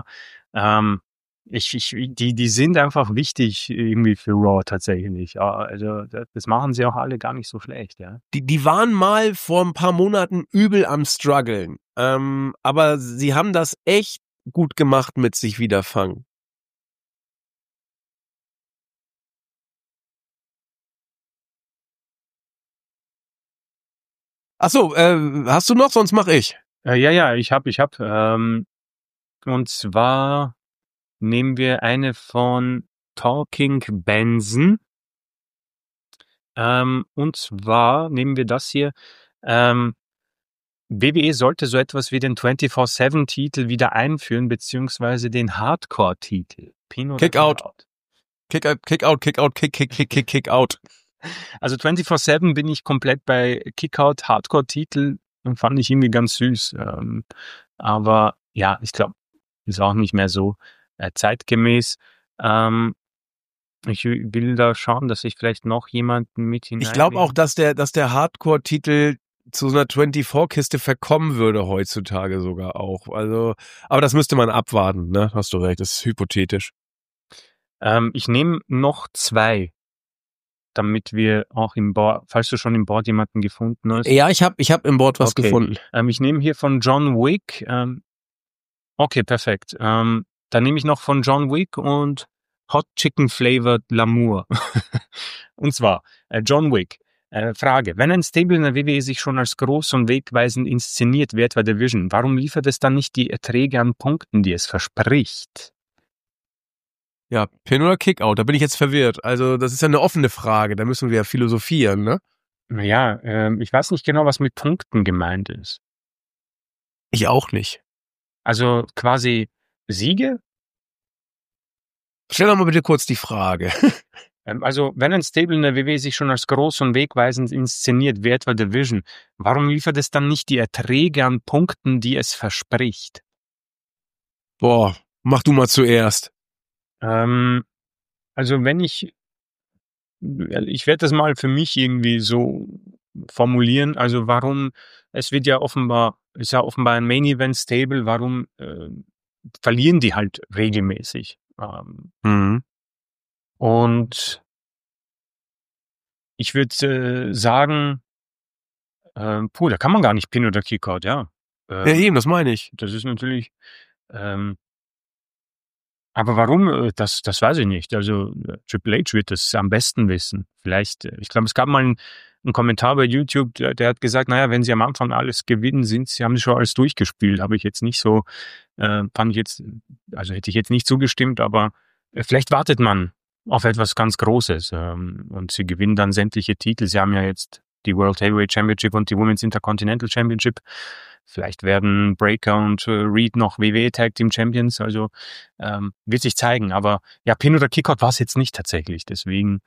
Die sind einfach wichtig irgendwie für Raw tatsächlich. Ja, also das machen sie auch alle gar nicht so schlecht, ja. Die waren mal vor ein paar Monaten übel am struggeln, aber sie haben das echt gut gemacht mit sich wieder fangen. Ach so, hast du noch? Sonst mach ich. Ja, ich hab. Und zwar nehmen wir eine von Talking Benson. Und zwar nehmen wir das hier. WWE sollte so etwas wie den 24/7-Titel wieder einführen, beziehungsweise den Hardcore-Titel. Pin oder Kick-Out. Kick-Out. Also 24/7 bin ich komplett bei Kick-Out, Hardcore-Titel, fand ich irgendwie ganz süß. Aber ja, ich glaube, ist auch nicht mehr so zeitgemäß. Ich will da schauen, dass ich vielleicht noch jemanden mit hinein. Ich glaube auch, dass der Hardcore-Titel zu so einer 24-Kiste verkommen würde heutzutage sogar auch. Also, aber das müsste man abwarten, ne? Hast du recht, das ist hypothetisch. Ich nehme noch 2, damit wir auch im Board, falls du schon im Board jemanden gefunden hast. Ja, ich hab im Board was gefunden. Ich nehme hier von John Wick. Okay, perfekt. Dann nehme ich noch von John Wick und Hot Chicken Flavored L'Amour. Und zwar, John Wick. Frage, wenn ein Stable in der WWE sich schon als groß und wegweisend inszeniert, wie etwa der Vision, warum liefert es dann nicht die Erträge an Punkten, die es verspricht? Ja, Pin oder Kickout, da bin ich jetzt verwirrt. Also das ist ja eine offene Frage, da müssen wir ja philosophieren, ne? Naja, ich weiß nicht genau, was mit Punkten gemeint ist. Ich auch nicht. Also quasi Siege? Stell doch mal bitte kurz die Frage. Also wenn ein Stable in der WWE sich schon als groß und wegweisend inszeniert, wie etwa Division, warum liefert es dann nicht die Erträge an Punkten, die es verspricht? Boah, mach du mal zuerst. Also wenn ich werde das mal für mich irgendwie so formulieren, also warum, es wird ja offenbar, ist ja offenbar ein Main Event Stable, warum verlieren die halt regelmäßig? Und ich würde sagen, da kann man gar nicht Pin oder Kickout, ja. Ja, eben, das meine ich. Das ist natürlich, aber warum, das weiß ich nicht. Also Triple H wird das am besten wissen. Vielleicht, ich glaube, es gab mal einen Kommentar bei YouTube, der hat gesagt, naja, wenn sie am Anfang alles gewinnen, haben sie schon alles durchgespielt. Habe ich jetzt nicht so, fand ich jetzt, also hätte ich jetzt nicht zugestimmt, aber vielleicht wartet man auf etwas ganz Großes und sie gewinnen dann sämtliche Titel. Sie haben ja jetzt die World Heavyweight Championship und die Women's Intercontinental Championship. Vielleicht werden Breaker und Reed noch WWE Tag Team Champions, also wird sich zeigen. Aber ja, Pin oder Kickout war es jetzt nicht tatsächlich. Deswegen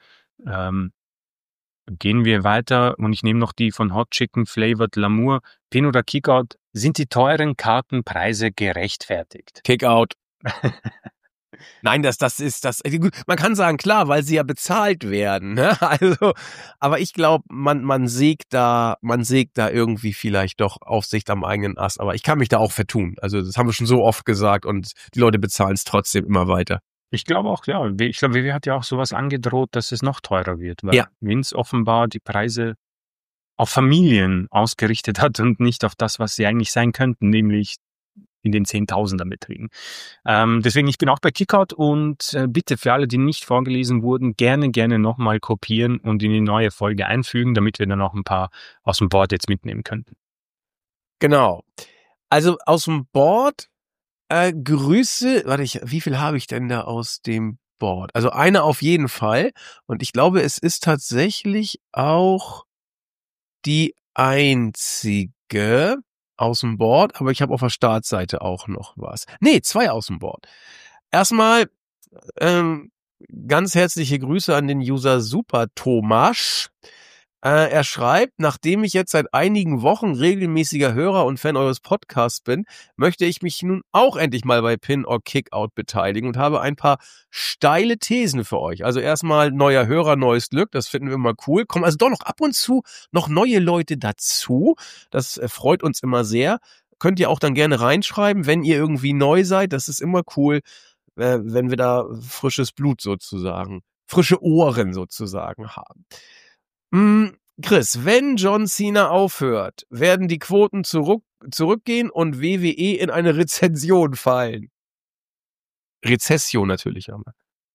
gehen wir weiter und ich nehme noch die von Hot Chicken Flavored Lamour. Pin oder Kickout, sind die teuren Kartenpreise gerechtfertigt? Kickout. Nein, das ist das. Gut, man kann sagen, klar, weil sie ja bezahlt werden. Ne? Also, aber ich glaube, man sägt da irgendwie vielleicht doch Aufsicht am eigenen Ast. Aber ich kann mich da auch vertun. Also das haben wir schon so oft gesagt und die Leute bezahlen es trotzdem immer weiter. Ich glaube auch, ja. Ich glaube, WWE hat ja auch sowas angedroht, dass es noch teurer wird, weil Vince offenbar die Preise auf Familien ausgerichtet hat und nicht auf das, was sie eigentlich sein könnten, nämlich in den Zehntausender Beträgen. Deswegen, ich bin auch bei Kickout und bitte für alle, die nicht vorgelesen wurden, gerne nochmal kopieren und in die neue Folge einfügen, damit wir dann noch ein paar aus dem Board jetzt mitnehmen könnten. Genau. Also aus dem Board Grüße, wie viel habe ich denn da aus dem Board? Also eine auf jeden Fall und ich glaube, es ist tatsächlich auch die einzige aus dem Board, aber ich habe auf der Startseite auch noch was. Nee, 2 aus dem Board. Erstmal ganz herzliche Grüße an den User Super Tomasch. Er schreibt, nachdem ich jetzt seit einigen Wochen regelmäßiger Hörer und Fan eures Podcasts bin, möchte ich mich nun auch endlich mal bei Pin or Kickout beteiligen und habe ein paar steile Thesen für euch. Also erstmal neuer Hörer, neues Glück, das finden wir immer cool. Kommen also doch noch ab und zu noch neue Leute dazu. Das freut uns immer sehr. Könnt ihr auch dann gerne reinschreiben, wenn ihr irgendwie neu seid. Das ist immer cool, wenn wir da frisches Blut sozusagen, frische Ohren sozusagen haben. Chris, wenn John Cena aufhört, werden die Quoten zurückgehen und WWE in eine Rezession fallen. Rezession natürlich, aber.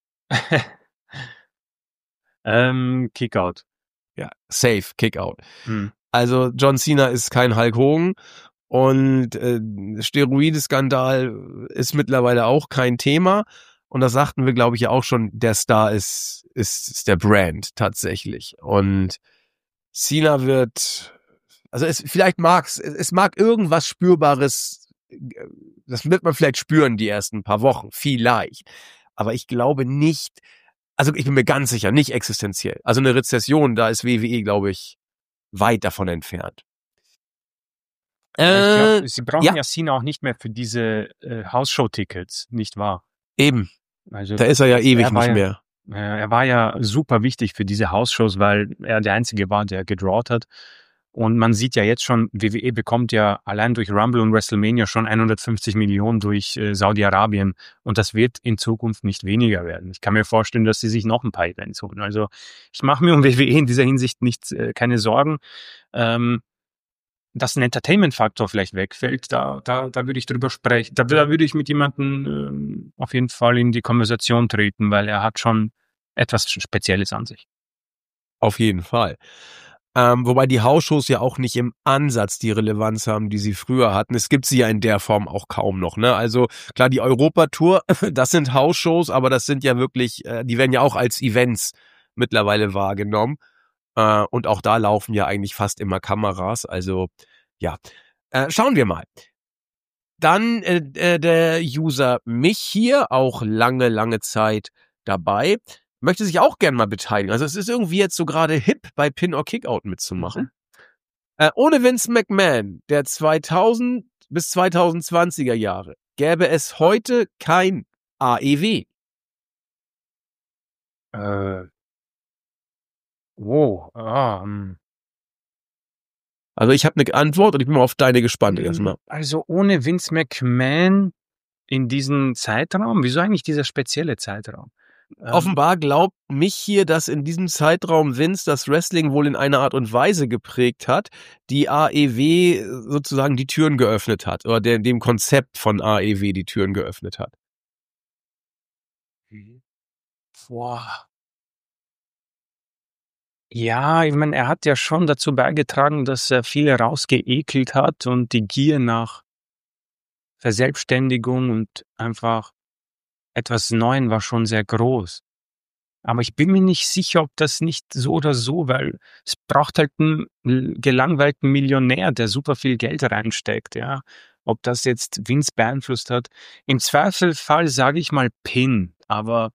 Kickout. Ja, safe, Kickout. Also John Cena ist kein Hulk Hogan und Steroideskandal ist mittlerweile auch kein Thema. Und das sagten wir, glaube ich, ja auch schon, der Star ist der Brand tatsächlich. Und Cena wird, also es mag irgendwas Spürbares, das wird man vielleicht spüren die ersten paar Wochen, vielleicht. Aber ich glaube nicht, also ich bin mir ganz sicher, nicht existenziell. Also eine Rezession, da ist WWE, glaube ich, weit davon entfernt. Ich glaub, sie brauchen ja Cena auch nicht mehr für diese Hausshow-Tickets, nicht wahr? Eben. Also, da ist er ja ewig nicht mehr. Er war ja super wichtig für diese Hausshows, weil er der Einzige war, der gedrawt hat. Und man sieht ja jetzt schon, WWE bekommt ja allein durch Rumble und WrestleMania schon 150 Millionen durch Saudi-Arabien. Und das wird in Zukunft nicht weniger werden. Ich kann mir vorstellen, dass sie sich noch ein paar Events holen. Also ich mache mir um WWE in dieser Hinsicht keine Sorgen. Dass ein Entertainment-Faktor vielleicht wegfällt, da würde ich drüber sprechen. Da würde ich mit jemandem auf jeden Fall in die Konversation treten, weil er hat schon etwas Spezielles an sich. Auf jeden Fall. Wobei die Hausshows ja auch nicht im Ansatz die Relevanz haben, die sie früher hatten. Es gibt sie ja in der Form auch kaum noch. Ne? Also klar, die Europatour, das sind Hausshows, aber das sind ja wirklich, die werden ja auch als Events mittlerweile wahrgenommen. Und auch da laufen ja eigentlich fast immer Kameras. Also ja, schauen wir mal. Dann der User mich hier, auch lange Zeit dabei, möchte sich auch gern mal beteiligen. Also es ist irgendwie jetzt so gerade hip, bei Pin or Kickout mitzumachen. Ohne Vince McMahon der 2000 bis 2020er Jahre gäbe es heute kein AEW. Also ich habe eine Antwort und ich bin mal auf deine gespannt erstmal. Also ohne Vince McMahon in diesem Zeitraum? Wieso eigentlich dieser spezielle Zeitraum? Offenbar glaubt mich hier, dass in diesem Zeitraum Vince das Wrestling wohl in einer Art und Weise geprägt hat, die AEW sozusagen die Türen geöffnet hat oder dem Konzept von AEW die Türen geöffnet hat. Boah. Ja, ich meine, er hat ja schon dazu beigetragen, dass er viele rausgeekelt hat und die Gier nach Verselbstständigung und einfach etwas Neuen war schon sehr groß. Aber ich bin mir nicht sicher, ob das nicht so oder so, weil es braucht halt einen gelangweilten Millionär, der super viel Geld reinsteckt, ja. Ob das jetzt Vince beeinflusst hat. Im Zweifelfall sage ich mal Pin, aber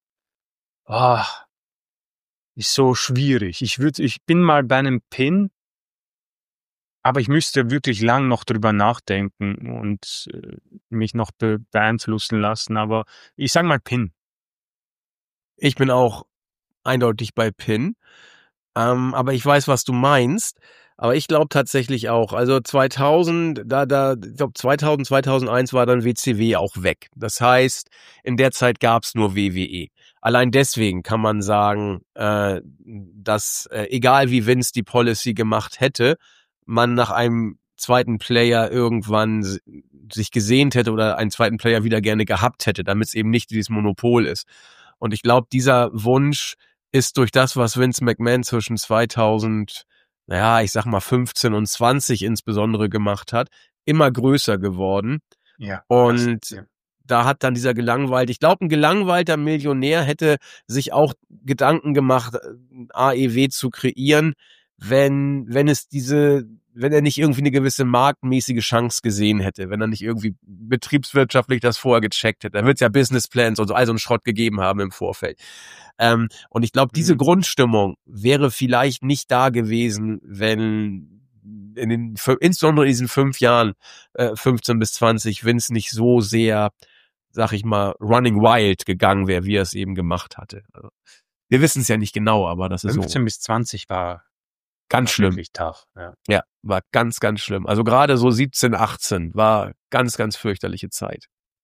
ist so schwierig. Ich bin mal bei einem Pin, aber ich müsste wirklich lang noch drüber nachdenken und mich noch beeinflussen lassen. Aber ich sage mal Pin. Ich bin auch eindeutig bei Pin. Aber ich weiß, was du meinst. Aber ich glaube tatsächlich auch. Also 2000, ich glaube 2000, 2001 war dann WCW auch weg. Das heißt, in der Zeit gab's nur WWE. Allein deswegen kann man sagen, dass egal wie Vince die Policy gemacht hätte, man nach einem zweiten Player irgendwann sich gesehnt hätte oder einen zweiten Player wieder gerne gehabt hätte, damit es eben nicht dieses Monopol ist. Und ich glaube, dieser Wunsch ist durch das, was Vince McMahon zwischen 2000, ich sag mal 15 und 20 insbesondere gemacht hat, immer größer geworden. Ja. Und da hat dann dieser ich glaube, ein gelangweilter Millionär hätte sich auch Gedanken gemacht, AEW zu kreieren, wenn er nicht irgendwie eine gewisse marktmäßige Chance gesehen hätte, wenn er nicht irgendwie betriebswirtschaftlich das vorher gecheckt hätte. Da wird es ja Businessplans und so all so einen Schrott gegeben haben im Vorfeld. Und ich glaube, diese Grundstimmung wäre vielleicht nicht da gewesen, wenn insbesondere in diesen 5 Jahren, 15 bis 20, Vince nicht so sehr, sag ich mal, running wild gegangen wäre, wie er es eben gemacht hatte. Also, wir wissen es ja nicht genau, aber das ist 15 bis 20 war ganz schlimm. Wirklich tough, ja. Ja, war ganz schlimm. Also gerade so 17, 18 war ganz fürchterliche Zeit.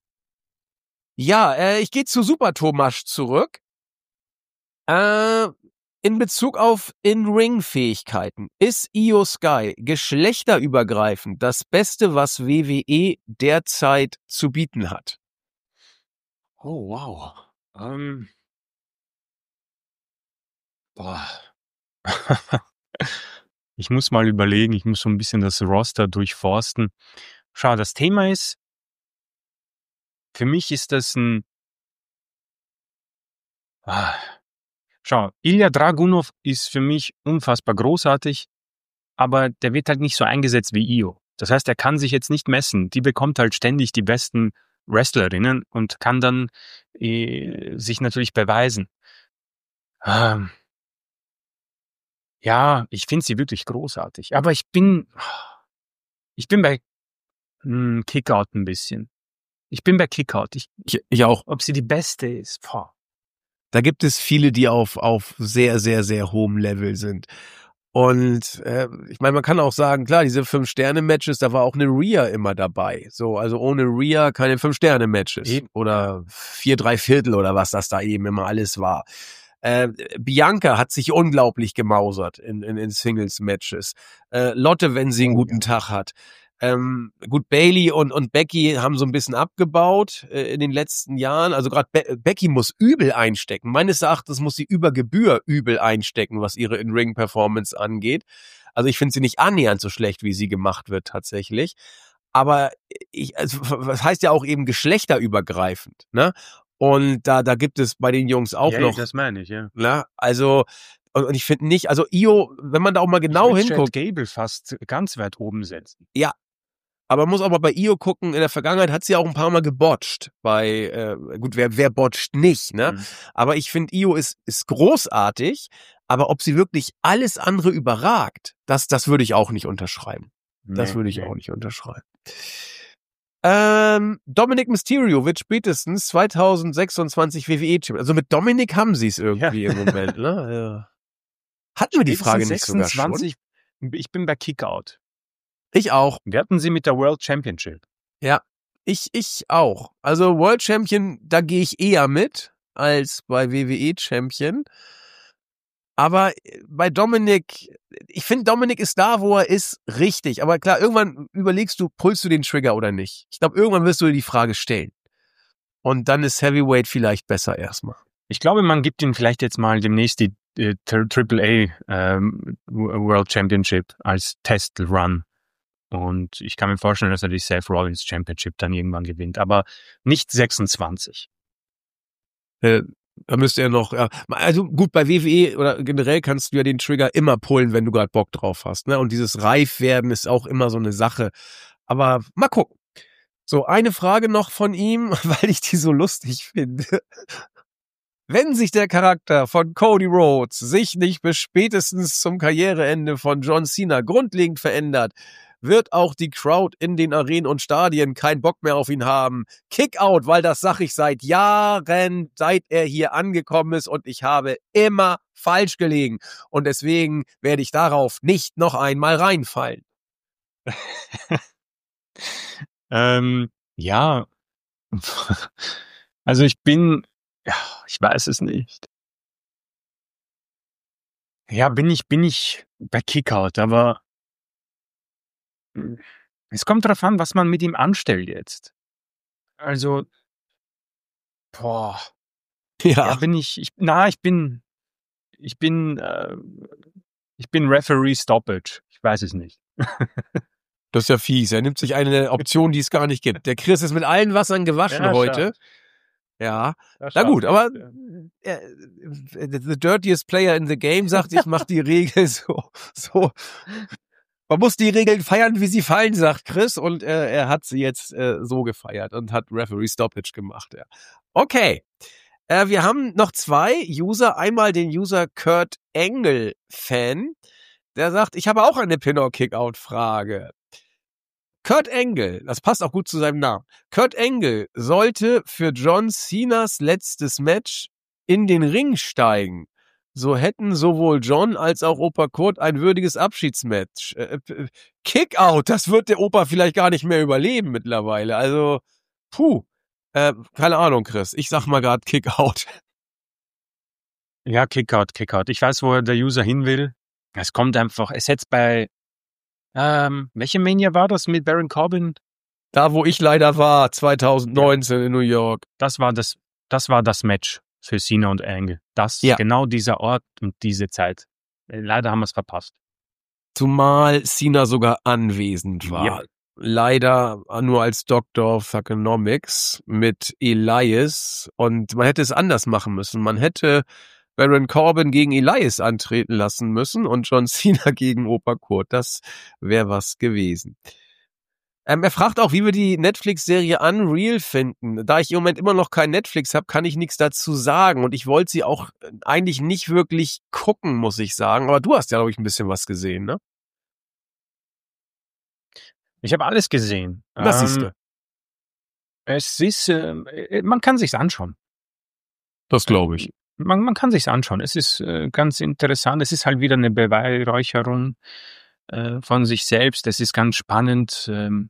Ja, ich gehe zu Super Thomas zurück. In Bezug auf In-Ring-Fähigkeiten ist Io Sky geschlechterübergreifend das Beste, was WWE derzeit zu bieten hat. Oh, wow. Ich muss mal überlegen, ich muss so ein bisschen das Roster durchforsten. Schau, das Thema ist, für mich ist das schau, Ilja Dragunov ist für mich unfassbar großartig, aber der wird halt nicht so eingesetzt wie Io. Das heißt, er kann sich jetzt nicht messen. Die bekommt halt ständig die besten Wrestlerinnen und kann dann sich natürlich beweisen. Ja, ich finde sie wirklich großartig. Aber ich bin bei Kickout ein bisschen. Ich bin bei Kickout. Ich auch. Ob sie die beste ist. Boah. Da gibt es viele, die auf sehr hohem Level sind. Und ich meine, man kann auch sagen, klar, diese 5-Sterne-Matches, da war auch eine Rhea immer dabei. So, also ohne Rhea keine 5-Sterne-Matches. Oder 4 3/4 oder was das da eben immer alles war. Bianca hat sich unglaublich gemausert in Singles-Matches. Lotte, wenn sie einen guten Tag hat. Gut, Bayley und Becky haben so ein bisschen abgebaut in den letzten Jahren. Also gerade Becky muss übel einstecken. Meines Erachtens muss sie über Gebühr übel einstecken, was ihre In-Ring-Performance angeht. Also ich finde sie nicht annähernd so schlecht, wie sie gemacht wird tatsächlich. Aber das heißt ja auch eben geschlechterübergreifend, ne? Und da gibt es bei den Jungs auch noch. Das meine ich, ja. Ne? Also und ich finde nicht, also Io, wenn man da auch mal genau hinguckt. Chad Gable fast ganz weit oben setzen. Ja. Aber man muss auch mal bei Io gucken, in der Vergangenheit hat sie auch ein paar Mal gebotcht. Gut, wer botcht nicht, ne? Mhm. Aber ich finde, Io ist großartig, aber ob sie wirklich alles andere überragt, das würde ich auch nicht unterschreiben. Das würde ich auch nicht unterschreiben. Dominic Mysterio wird spätestens 2026 WWE-Champion. Also mit Dominic haben sie es irgendwie im Moment, ne? Ja. Hatten wir die Frage nicht sogar schon? Ich bin bei Kickout. Ich auch. Wir hatten sie mit der World Championship. Ja, ich auch. Also World Champion, da gehe ich eher mit als bei WWE Champion. Aber bei Dominic, ich finde, Dominic ist da, wo er ist, richtig. Aber klar, irgendwann überlegst du, pulst du den Trigger oder nicht. Ich glaube, irgendwann wirst du dir die Frage stellen. Und dann ist Heavyweight vielleicht besser erstmal. Ich glaube, man gibt ihm vielleicht jetzt mal demnächst die AAA World Championship als Test-Run. Und ich kann mir vorstellen, dass er die Seth Rollins Championship dann irgendwann gewinnt. Aber nicht 26. Da müsste er noch, also gut, bei WWE oder generell kannst du ja den Trigger immer pullen, wenn du gerade Bock drauf hast, ne? Und dieses Reifwerden ist auch immer so eine Sache. Aber mal gucken. So, eine Frage noch von ihm, weil ich die so lustig finde. Wenn sich der Charakter von Cody Rhodes sich nicht bis spätestens zum Karriereende von John Cena grundlegend verändert, wird auch die Crowd in den Arenen und Stadien keinen Bock mehr auf ihn haben. Kickout, weil das sage ich seit Jahren, seit er hier angekommen ist und ich habe immer falsch gelegen. Und deswegen werde ich darauf nicht noch einmal reinfallen. Ja, also ich weiß es nicht. Ja, bin ich bei Kickout, aber es kommt darauf an, was man mit ihm anstellt jetzt. Also, Ja, ich bin Referee Stoppage. Ich weiß es nicht. das ist ja fies. Er nimmt sich eine Option, die es gar nicht gibt. Der Chris ist mit allen Wassern gewaschen heute. Ja, na gut, aber the dirtiest player in the game sagt, ich mach die Regel so. Man muss die Regeln feiern, wie sie fallen, sagt Chris, und er hat sie jetzt so gefeiert und hat Referee Stoppage gemacht. Ja. Okay, wir haben noch zwei User. Einmal den User Kurt Engel Fan, der sagt, ich habe auch eine Pin-or-Kick-Out-Frage. Kurt Angle, das passt auch gut zu seinem Namen. Kurt Angle sollte für John Cenas letztes Match in den Ring steigen. So hätten sowohl John als auch Opa Kurt ein würdiges Abschiedsmatch. Kickout, das wird der Opa vielleicht gar nicht mehr überleben mittlerweile. Also, keine Ahnung, Chris. Ich sag mal gerade Kickout. Ja, Kickout. Ich weiß, wo der User hin will. Es kommt einfach, es hätte bei welche Mania war das mit Baron Corbin? Da, wo ich leider war, 2019 in New York. Das war das Match für Cena und Angle. Genau dieser Ort und diese Zeit. Leider haben wir es verpasst. Zumal Cena sogar anwesend war. Yep. Leider nur als Doctor of Thugonomics mit Elias. Und man hätte es anders machen müssen. Man hätte Baron Corbin gegen Elias antreten lassen müssen und John Cena gegen Opa Kurt. Das wäre was gewesen. Er fragt auch, wie wir die Netflix-Serie Unreal finden. Da ich im Moment immer noch kein Netflix habe, kann ich nichts dazu sagen. Und ich wollte sie auch eigentlich nicht wirklich gucken, muss ich sagen. Aber du hast ja, glaube ich, ein bisschen was gesehen, ne? Ich habe alles gesehen. Das siehst du. Es ist, man kann sich's anschauen. Das glaube ich. Man kann sich's anschauen. Es ist ganz interessant. Es ist halt wieder eine Beweihräucherung von sich selbst. Es ist ganz spannend.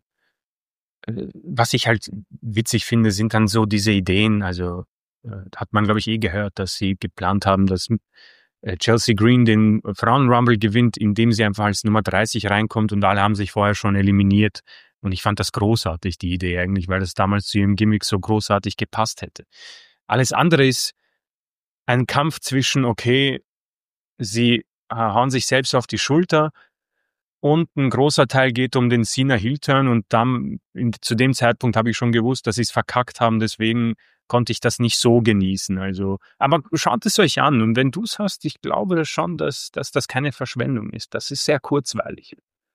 Was ich halt witzig finde, sind dann so diese Ideen. Also hat man, glaube ich, gehört, dass sie geplant haben, dass Chelsea Green den Frauen-Rumble gewinnt, indem sie einfach als Nummer 30 reinkommt und alle haben sich vorher schon eliminiert. Und ich fand das großartig, die Idee eigentlich, weil das damals zu ihrem Gimmick so großartig gepasst hätte. Alles andere ist ein Kampf zwischen, okay, sie hauen sich selbst auf die Schulter und ein großer Teil geht um den Cena-Heel-Turn und dann zu dem Zeitpunkt habe ich schon gewusst, dass sie es verkackt haben, deswegen konnte ich das nicht so genießen. Also, aber schaut es euch an und wenn du es hast, ich glaube schon, dass das keine Verschwendung ist. Das ist sehr kurzweilig.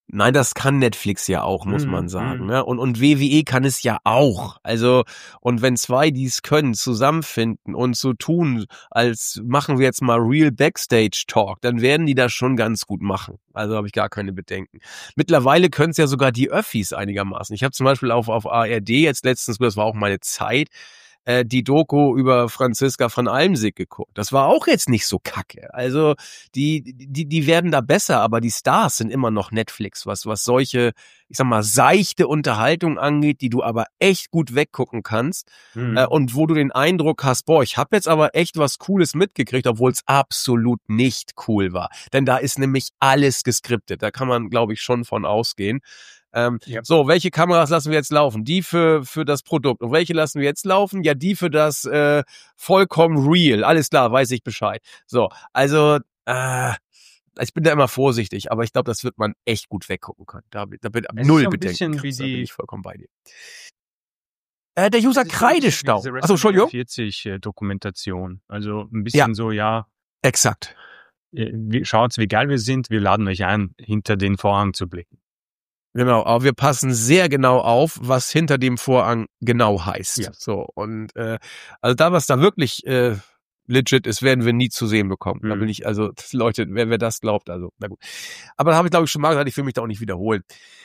Nein, das kann Netflix ja auch, muss man sagen. Ne? Und WWE kann es ja auch. Also, und wenn zwei, die es können, zusammenfinden und so tun, als machen wir jetzt mal Real Backstage Talk, dann werden die das schon ganz gut machen. Also habe ich gar keine Bedenken. Mittlerweile können es ja sogar die Öffis einigermaßen. Ich habe zum Beispiel auf ARD jetzt letztens, das war auch meine Zeit, die Doku über Franziska van Almsick geguckt. Das war auch jetzt nicht so kacke. Also die werden da besser, aber die Stars sind immer noch Netflix, was solche, ich sag mal, seichte Unterhaltung angeht, die du aber echt gut weggucken kannst und wo du den Eindruck hast, boah, ich habe jetzt aber echt was Cooles mitgekriegt, obwohl es absolut nicht cool war. Denn da ist nämlich alles geskriptet. Da kann man, glaube ich, schon von ausgehen. So, welche Kameras lassen wir jetzt laufen? Die für das Produkt. Und welche lassen wir jetzt laufen? Ja, die für das vollkommen real. Alles klar, weiß ich Bescheid. So, also ich bin da immer vorsichtig, aber ich glaube, das wird man echt gut weggucken können. Da bin Es null ist so ein Bedenken. bisschen wie Da bin die ich vollkommen bei dir. Der User Kreidestau. Achso, Entschuldigung. 40 Dokumentation. Also ein Ja. bisschen so, ja, Exakt. schaut, wie geil wir sind. Wir laden euch ein, hinter den Vorhang zu blicken. Genau, aber wir passen sehr genau auf, was hinter dem Vorhang genau heißt. Ja. So, und also da, was da wirklich legit ist, werden wir nie zu sehen bekommen. Da bin ich, also Leute, wer das glaubt, also na gut. Aber da habe ich, glaube ich, schon mal gesagt, ich will mich da auch nicht wiederholen.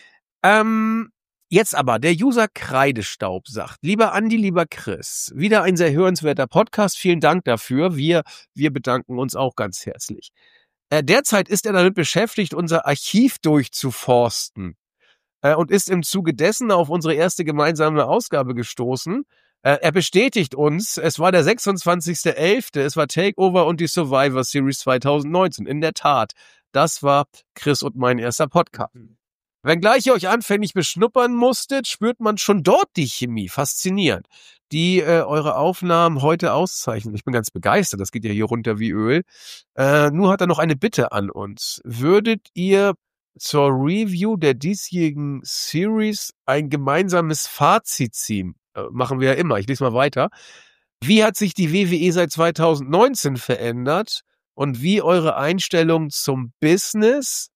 Jetzt aber, der User Kreidestaub sagt, lieber Andi, lieber Chris, wieder ein sehr hörenswerter Podcast, vielen Dank dafür. Wir bedanken uns auch ganz herzlich. Derzeit ist er damit beschäftigt, unser Archiv durchzuforsten. Und ist im Zuge dessen auf unsere erste gemeinsame Ausgabe gestoßen. Er bestätigt uns, es war der 26.11., es war Takeover und die Survivor Series 2019. In der Tat, das war Chris und mein erster Podcast. Wenngleich ihr euch anfänglich beschnuppern musstet, spürt man schon dort die Chemie. Faszinierend. Die eure Aufnahmen heute auszeichnen. Ich bin ganz begeistert, das geht ja hier runter wie Öl. Nur hat er noch eine Bitte an uns. Würdet ihr zur Review der diesjährigen Series ein gemeinsames Fazit ziehen? Machen wir ja immer. Ich lese mal weiter. Wie hat sich die WWE seit 2019 verändert? Und wie eure Einstellung zum Business?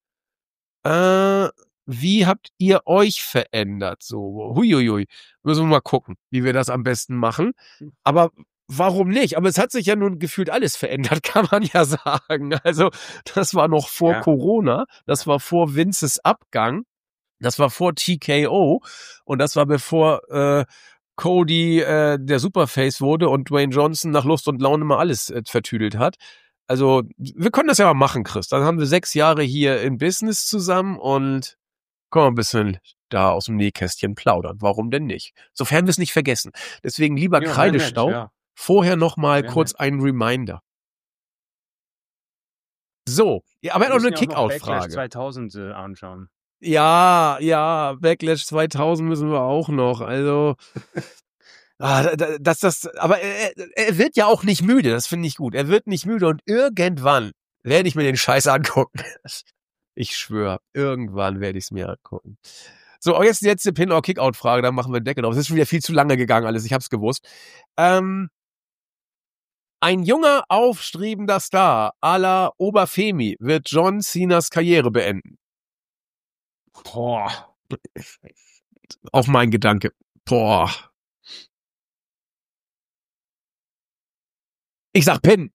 Wie habt ihr euch verändert? So, huiuiui. Müssen wir mal gucken, wie wir das am besten machen. Aber warum nicht? Aber es hat sich ja nun gefühlt alles verändert, kann man ja sagen. Also, das war noch vor Corona. Das war vor Vinces Abgang. Das war vor TKO. Und das war bevor Cody der Superface wurde und Dwayne Johnson nach Lust und Laune mal alles vertüdelt hat. Also, wir können das ja mal machen, Chris. Dann haben wir 6 Jahre hier im Business zusammen und können wir ein bisschen da aus dem Nähkästchen plaudern. Warum denn nicht? Sofern wir es nicht vergessen. Deswegen, lieber Kreidestaub, vorher noch mal kurz einen Reminder. So, ja, aber er hat noch eine Kick-Out-Frage. Backlash 2000 anschauen. Ja, Backlash 2000 müssen wir auch noch. Also, aber er wird ja auch nicht müde, das finde ich gut. Er wird nicht müde und irgendwann werde ich mir den Scheiß angucken. Ich schwöre, irgendwann werde ich es mir angucken. So, aber jetzt die letzte Pin-or-Kick-Out-Frage, dann machen wir den Deckel drauf. Es ist schon wieder viel zu lange gegangen alles, ich hab's gewusst. Ein junger, aufstrebender Star à la Oberfemi wird John Cenas Karriere beenden. Boah. Auch mein Gedanke. Boah. Ich sag Pin.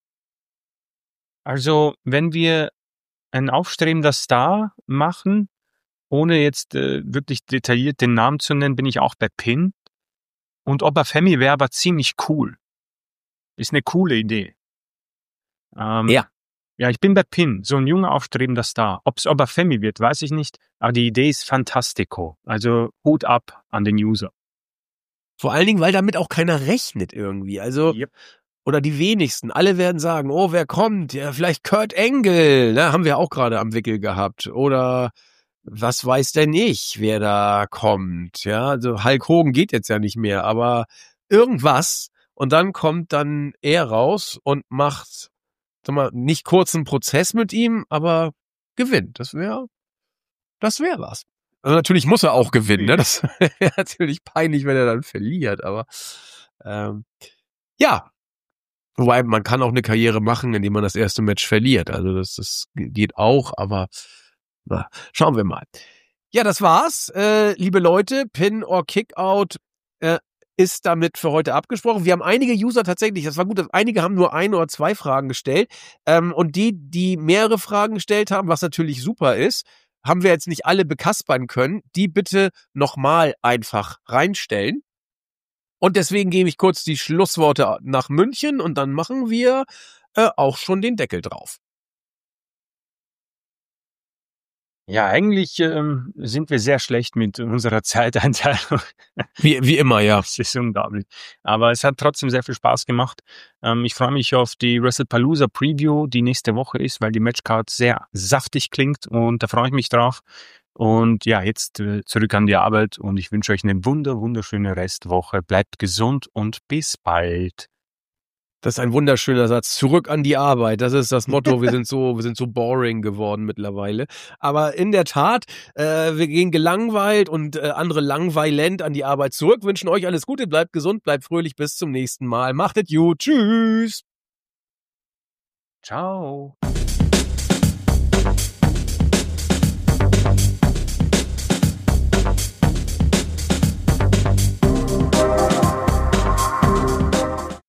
Also, wenn wir ein aufstrebender Star machen, ohne jetzt wirklich detailliert den Namen zu nennen, bin ich auch bei Pin. Und Obafemi wäre aber ziemlich cool. Ist eine coole Idee. Ja. Ja, ich bin bei Pin, so ein junger, aufstrebender Star. Ob es Obafemi wird, weiß ich nicht, aber die Idee ist fantastico. Also Hut ab an den User. Vor allen Dingen, weil damit auch keiner rechnet irgendwie. Also, oder die wenigsten. Alle werden sagen, oh, wer kommt? Ja, vielleicht Kurt Angle, ne? Haben wir auch gerade am Wickel gehabt. Oder was weiß denn ich, wer da kommt? Ja, also Hulk Hogan geht jetzt ja nicht mehr, aber irgendwas. Und dann kommt dann er raus und macht, sag mal, nicht kurzen Prozess mit ihm, aber gewinnt. Das wäre was. Also natürlich muss er auch gewinnen, ne? Das wäre natürlich peinlich, wenn er dann verliert, aber ja. Wobei, man kann auch eine Karriere machen, indem man das erste Match verliert. Also das geht auch, aber Na, schauen wir mal. Ja, das war's. Liebe Leute, Pin or Kickout ist damit für heute abgesprochen. Wir haben einige User tatsächlich, das war gut, einige haben nur 1 oder 2 Fragen gestellt. Und die mehrere Fragen gestellt haben, was natürlich super ist, haben wir jetzt nicht alle bekaspern können. Die bitte nochmal einfach reinstellen. Und deswegen gebe ich kurz die Schlussworte nach München und dann machen wir auch schon den Deckel drauf. Ja, eigentlich sind wir sehr schlecht mit unserer Zeiteinteilung. Wie immer, ja. Das ist unglaublich. Aber es hat trotzdem sehr viel Spaß gemacht. Ich freue mich auf die WrestlePalooza Preview, die nächste Woche ist, weil die Matchcard sehr saftig klingt und da freue ich mich drauf. Und ja, jetzt zurück an die Arbeit und ich wünsche euch eine wunderschöne Restwoche. Bleibt gesund und bis bald. Das ist ein wunderschöner Satz. Zurück an die Arbeit. Das ist das Motto. Wir sind so boring geworden mittlerweile. Aber in der Tat, wir gehen gelangweilt und andere langweilend an die Arbeit zurück. Wünschen euch alles Gute. Bleibt gesund, bleibt fröhlich. Bis zum nächsten Mal. Macht es gut. Tschüss. Ciao.